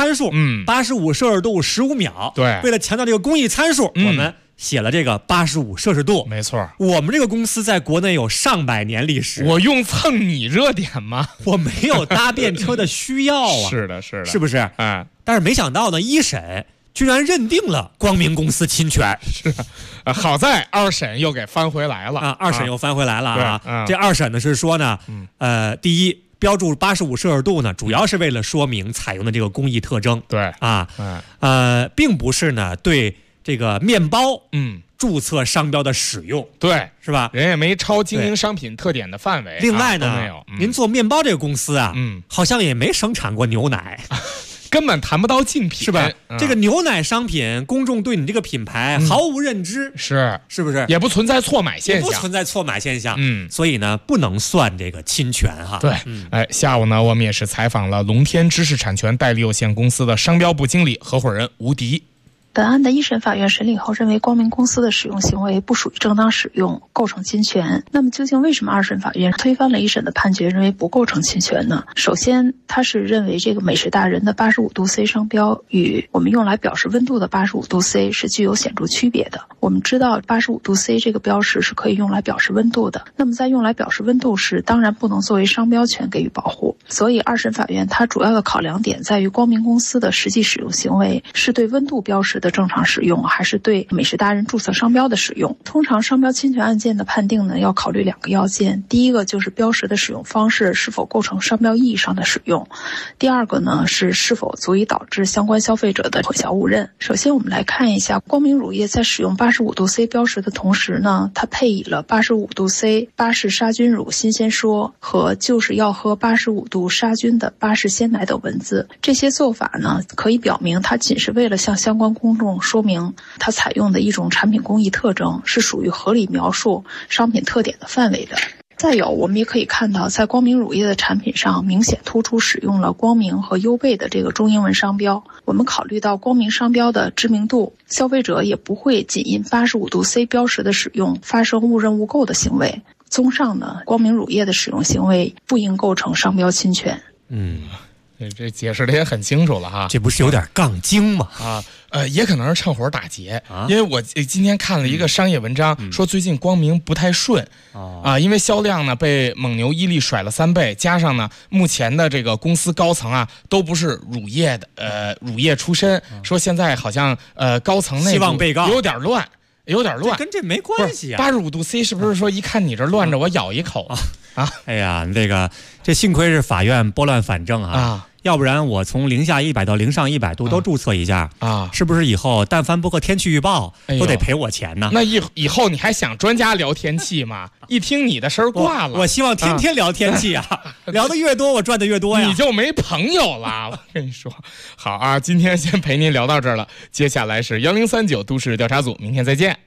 ，85摄氏度15秒。 对， 为了强调这个工艺参数，我们写了这个85摄氏度。 没错， 我们这个公司在国内有上百年历史。 我用蹭你热点吗？ 我没有搭便车的需要啊。 是的， 是不是？但是没想到呢，一审居然认定了光明公司侵权。 是，好在二审又给翻回来了二审又翻回来了啊。这二审呢是说呢，第一，标注85摄氏度呢，主要是为了说明采用的这个工艺特征。 对并不是呢对这个面包注册商标的使用。 对， 是吧？ 人也没超经营商品特点的范围。 另外呢， 没有。 您做面包这个公司啊，好像也没生产过牛奶。 根本谈不到竞品， 是吧？这个牛奶商品，公众对你这个品牌毫无认知，是不是？ 也不存在错买现象，所以呢，不能算这个侵权哈。 对，下午呢，我们也是采访了龙天知识产权代理有限公司的商标部经理合伙人吴迪。 本案的一审法院审理后认为，光明公司的使用行为不属于正当使用，构成侵权。那么究竟为什么二审法院推翻了一审的判决，认为不构成侵权呢？首先，他是认为这个美食达人的85度 C 商标与我们用来表示温度的85度 C 是具有显著区别的。我们知道85度 C 这个标识是可以用来表示温度的，那么在用来表示温度时，当然不能作为商标权给予保护。所以二审法院它主要的考量点在于光明公司的实际使用行为是对温度标识的正常使用，还是对美食达人注册商标的使用。通常商标侵权案件的判定呢，要考虑两个要件，第一个就是标识的使用方式是否构成商标意义上的使用，第二个呢是否足以导致相关消费者的混淆误认。首先我们来看一下，光明乳业在使用85度 C 标识的同时呢，它配以了85度 C 巴氏杀菌乳新鲜说和就是要喝85度杀菌的巴氏鲜奶等文字。这些做法呢，可以表明它仅是为了向相关公众说明它采用的一种产品工艺特征，是属于合理描述商品特点的范围的。再有，我们也可以看到，在光明乳业的产品上明显突出使用了光明和优贝的这个中英文商标。我们考虑到光明商标的知名度，消费者也不会仅因85度 C 标识的使用发生误认误购的行为。综上呢，光明乳业的使用行为不应构成商标侵权。 这解释的也很清楚了哈， 这不是有点杠精吗？ 也可能是趁火打劫因为我今天看了一个商业文章，说最近光明不太顺因为销量呢被蒙牛、伊利甩了3倍，加上呢目前的这个公司高层都不是乳业的乳业出身，说现在好像高层内部希望被告有点乱。 跟这没关系啊。 85度 C 是不是说一看你这乱着，我咬一口哎呀，这幸亏是法院拨乱反正要不然我从零下100到零上100度都注册一下是不是以后但凡播个天气预报都得赔我钱呢？ 那以后你还想专家聊天气吗？一听你的声挂了。 我希望天天聊天气聊得越多我赚得越多呀。 你就没朋友了，我跟你说。好今天先陪您聊到这儿了，接下来是1039都市调查组，明天再见。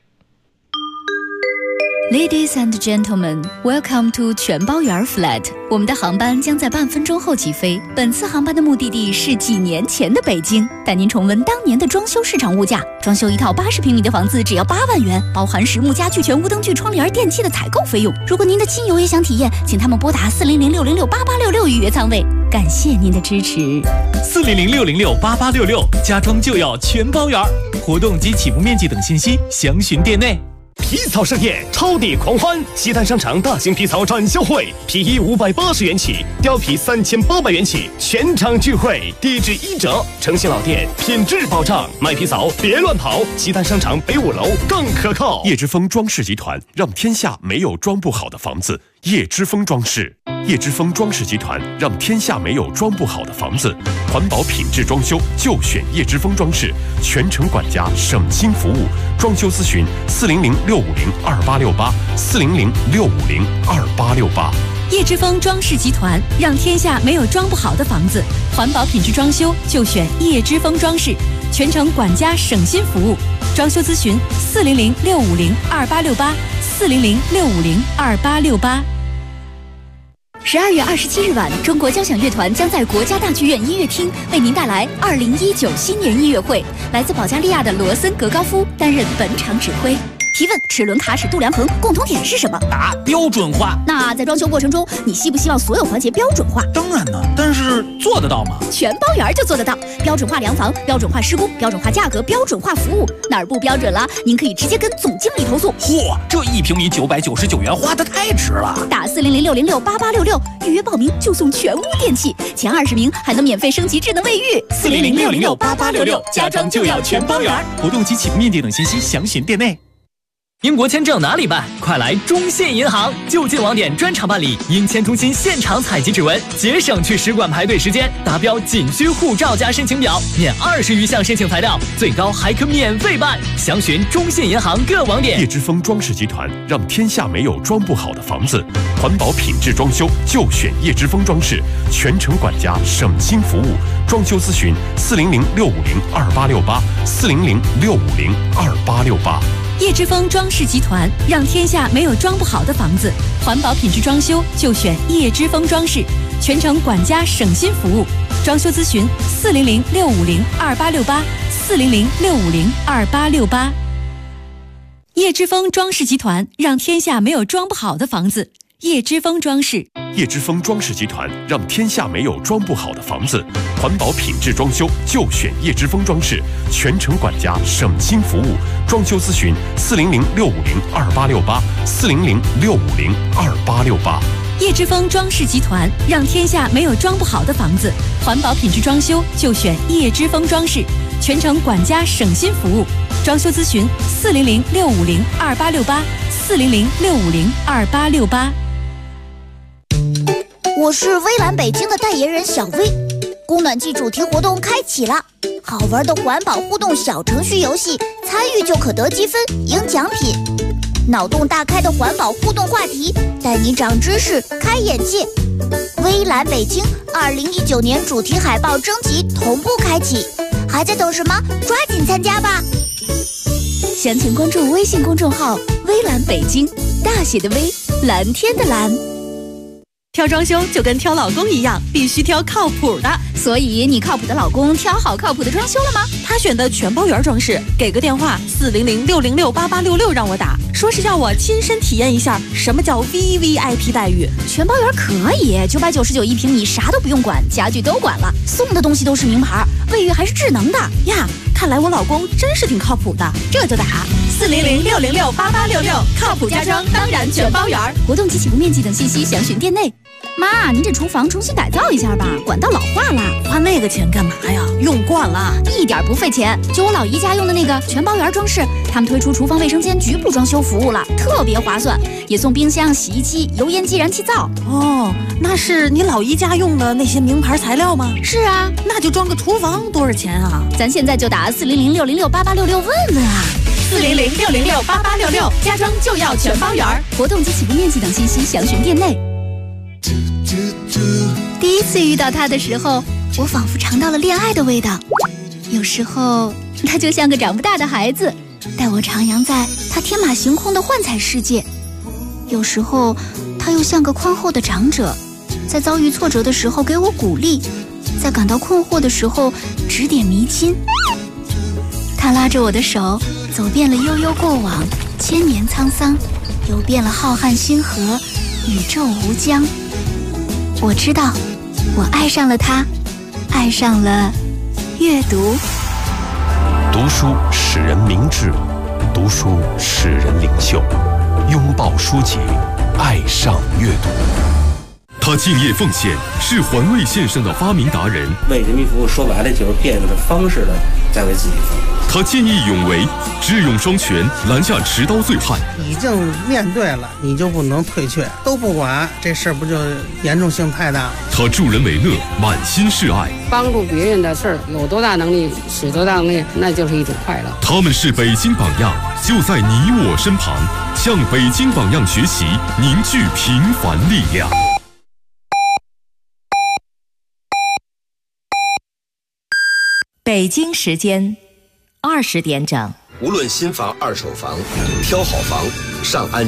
Ladies and gentlemen, welcome to 全包圆 flat。我们的航班将在半分钟后起飞。本次航班的目的地是几年前的北京，带您重温当年的装修市场物价。装修一套80平米的房子只要8万元，包含实木家具、全屋灯具、窗帘、电器的采购费用。如果您的亲友也想体验，请他们拨打400-606-8866预约舱位。感谢您的支持。 400-606-8866，家装就要全包圆。活动及起步面积等信息详询店内。 皮草盛宴，超抵狂欢！西单商场大型皮草展销会，皮衣580元起，貂皮3800元起，全场聚会，低至1折，诚信老店，品质保障。买皮草别乱跑，西单商场北5楼更可靠。叶之峰装饰集团，让天下没有装不好的房子。 叶之峰装饰。叶之峰装饰集团让天下没有装不好的房子，环保品质装修就选叶之峰装饰，全程管家，省心服务。装修咨询400-650-2868，400-650-2868。 叶之峰装饰集团让天下没有装不好的房子，环保品质装修就选叶之峰装饰，全程管家，省心服务。装修咨询400-650-2868，400-650-2868。12月27日晚，中国交响乐团将在国家大剧院音乐厅为您带来2019新年音乐会，来自保加利亚的罗森格高夫担任本场指挥。提问：齿轮、卡尺、度量衡共同点是什么？ 答：标准化。 那在装修过程中，你希不希望所有环节标准化？ 当然呢，但是做得到吗？ 全包圆就做得到，标准化量房、标准化施工、标准化价格、标准化服务，哪儿不标准了，您可以直接跟总经理投诉。 嚯，这1平米999元花得太值了！ 打400-606-8866预约报名就送全屋电器，前20名还能免费升级智能卫浴。 400-606-8866，家装就要全包圆。活动及起步面积等信息详询店内。 英国签证哪里办？快来中信银行，就近网点专场办理，英签中心现场采集指纹，节省去使馆排队时间。达标仅需护照加申请表，免20余项申请材料，最高还可免费办。详询中信银行各网点。 叶之峰装饰集团让天下没有装不好的房子，环保品质装修就选叶之峰装饰，全程管家，省心服务。装修咨询400-650-2868，400-650-2868。 叶之峰装饰集团让天下没有装不好的房子，环保品质装修就选叶之峰装饰，全程管家，省心服务。装修咨询400-650-2868，400-650-2868。叶之峰装饰集团让天下没有装不好的房子，叶之峰装饰。 叶之峰装饰集团让天下没有装不好的房子，环保品质装修就选叶之峰装饰，全程管家，省心服务。装修咨询400-650-2868，400-650-2868。 叶之峰装饰集团让天下没有装不好的房子，环保品质装修就选叶之峰装饰，全程管家，省心服务。装修咨询400-650-2868，400-650-2868。 我是微蓝北京的代言人小薇，供暖季主题活动开启了，好玩的环保互动小程序游戏，参与就可得积分赢奖品，脑洞大开的环保互动话题，带你长知识开眼界。微蓝北京2019年主题海报征集同步开启，还在等什么？抓紧参加吧！ 详情关注微信公众号微蓝北京，大写的微，蓝天的蓝。 挑装修就跟挑老公一样，必须挑靠谱的。 所以你靠谱的老公挑好靠谱的装修了吗？ 他选的全包圆装饰，给个电话400-606-8866让我打，说是要我亲身体验一下什么叫 VVIP 待遇。 全包圆可以，9991平米，啥都不用管，家具都管了，送的东西都是名牌，卫浴还是智能的呀。看来我老公真是挺靠谱的， 这就打 400-606-8866，靠谱家装当然全包圆。 活动及起步面积等信息详询店内。妈，您这厨房重新改造一下吧，管道老化了。 花那个钱干嘛呀？用惯了， 一点不费钱。就我老姨家用的那个全包圆装饰，他们推出厨房卫生间局部装修服务了，特别划算，也送冰箱、洗衣机、油烟机、燃气灶。 哦，那是你老姨家用的那些名牌材料吗？ 是啊， 那就装个厨房多少钱啊？ 咱现在就打400-606-8866问问啊。 400-606-8866，家装就要全包圆。 活动及起步面积等信息详询店内。第一次遇到他的时候，我仿佛尝到了恋爱的味道。有时候他就像个长不大的孩子，带我徜徉在他天马行空的幻彩世界。有时候他又像个宽厚的长者，在遭遇挫折的时候给我鼓励，在感到困惑的时候指点迷津。他拉着我的手，走遍了悠悠过往，千年沧桑，游遍了浩瀚星河，宇宙无疆。我知道，我爱上了他，爱上了阅读。 读书使人明智，读书使人领袖，拥抱书籍，爱上阅读。 他敬业奉献，是环卫线上的发明达人。 为人民服务，说白了就是变着方式的在为自己服务。 他见义勇为，智勇双全，拦下持刀醉汉。 已经面对了，你就不能退却，都不管，这事儿不就严重性太大？ 他助人为乐，满心是爱， 帮助别人的事儿，有多大能力使多大能力，那就是一种快乐。 他们是北京榜样，就在你我身旁，向北京榜样学习，凝聚平凡力量。 北京时间20点整。 无论新房、二手房，挑好房，上安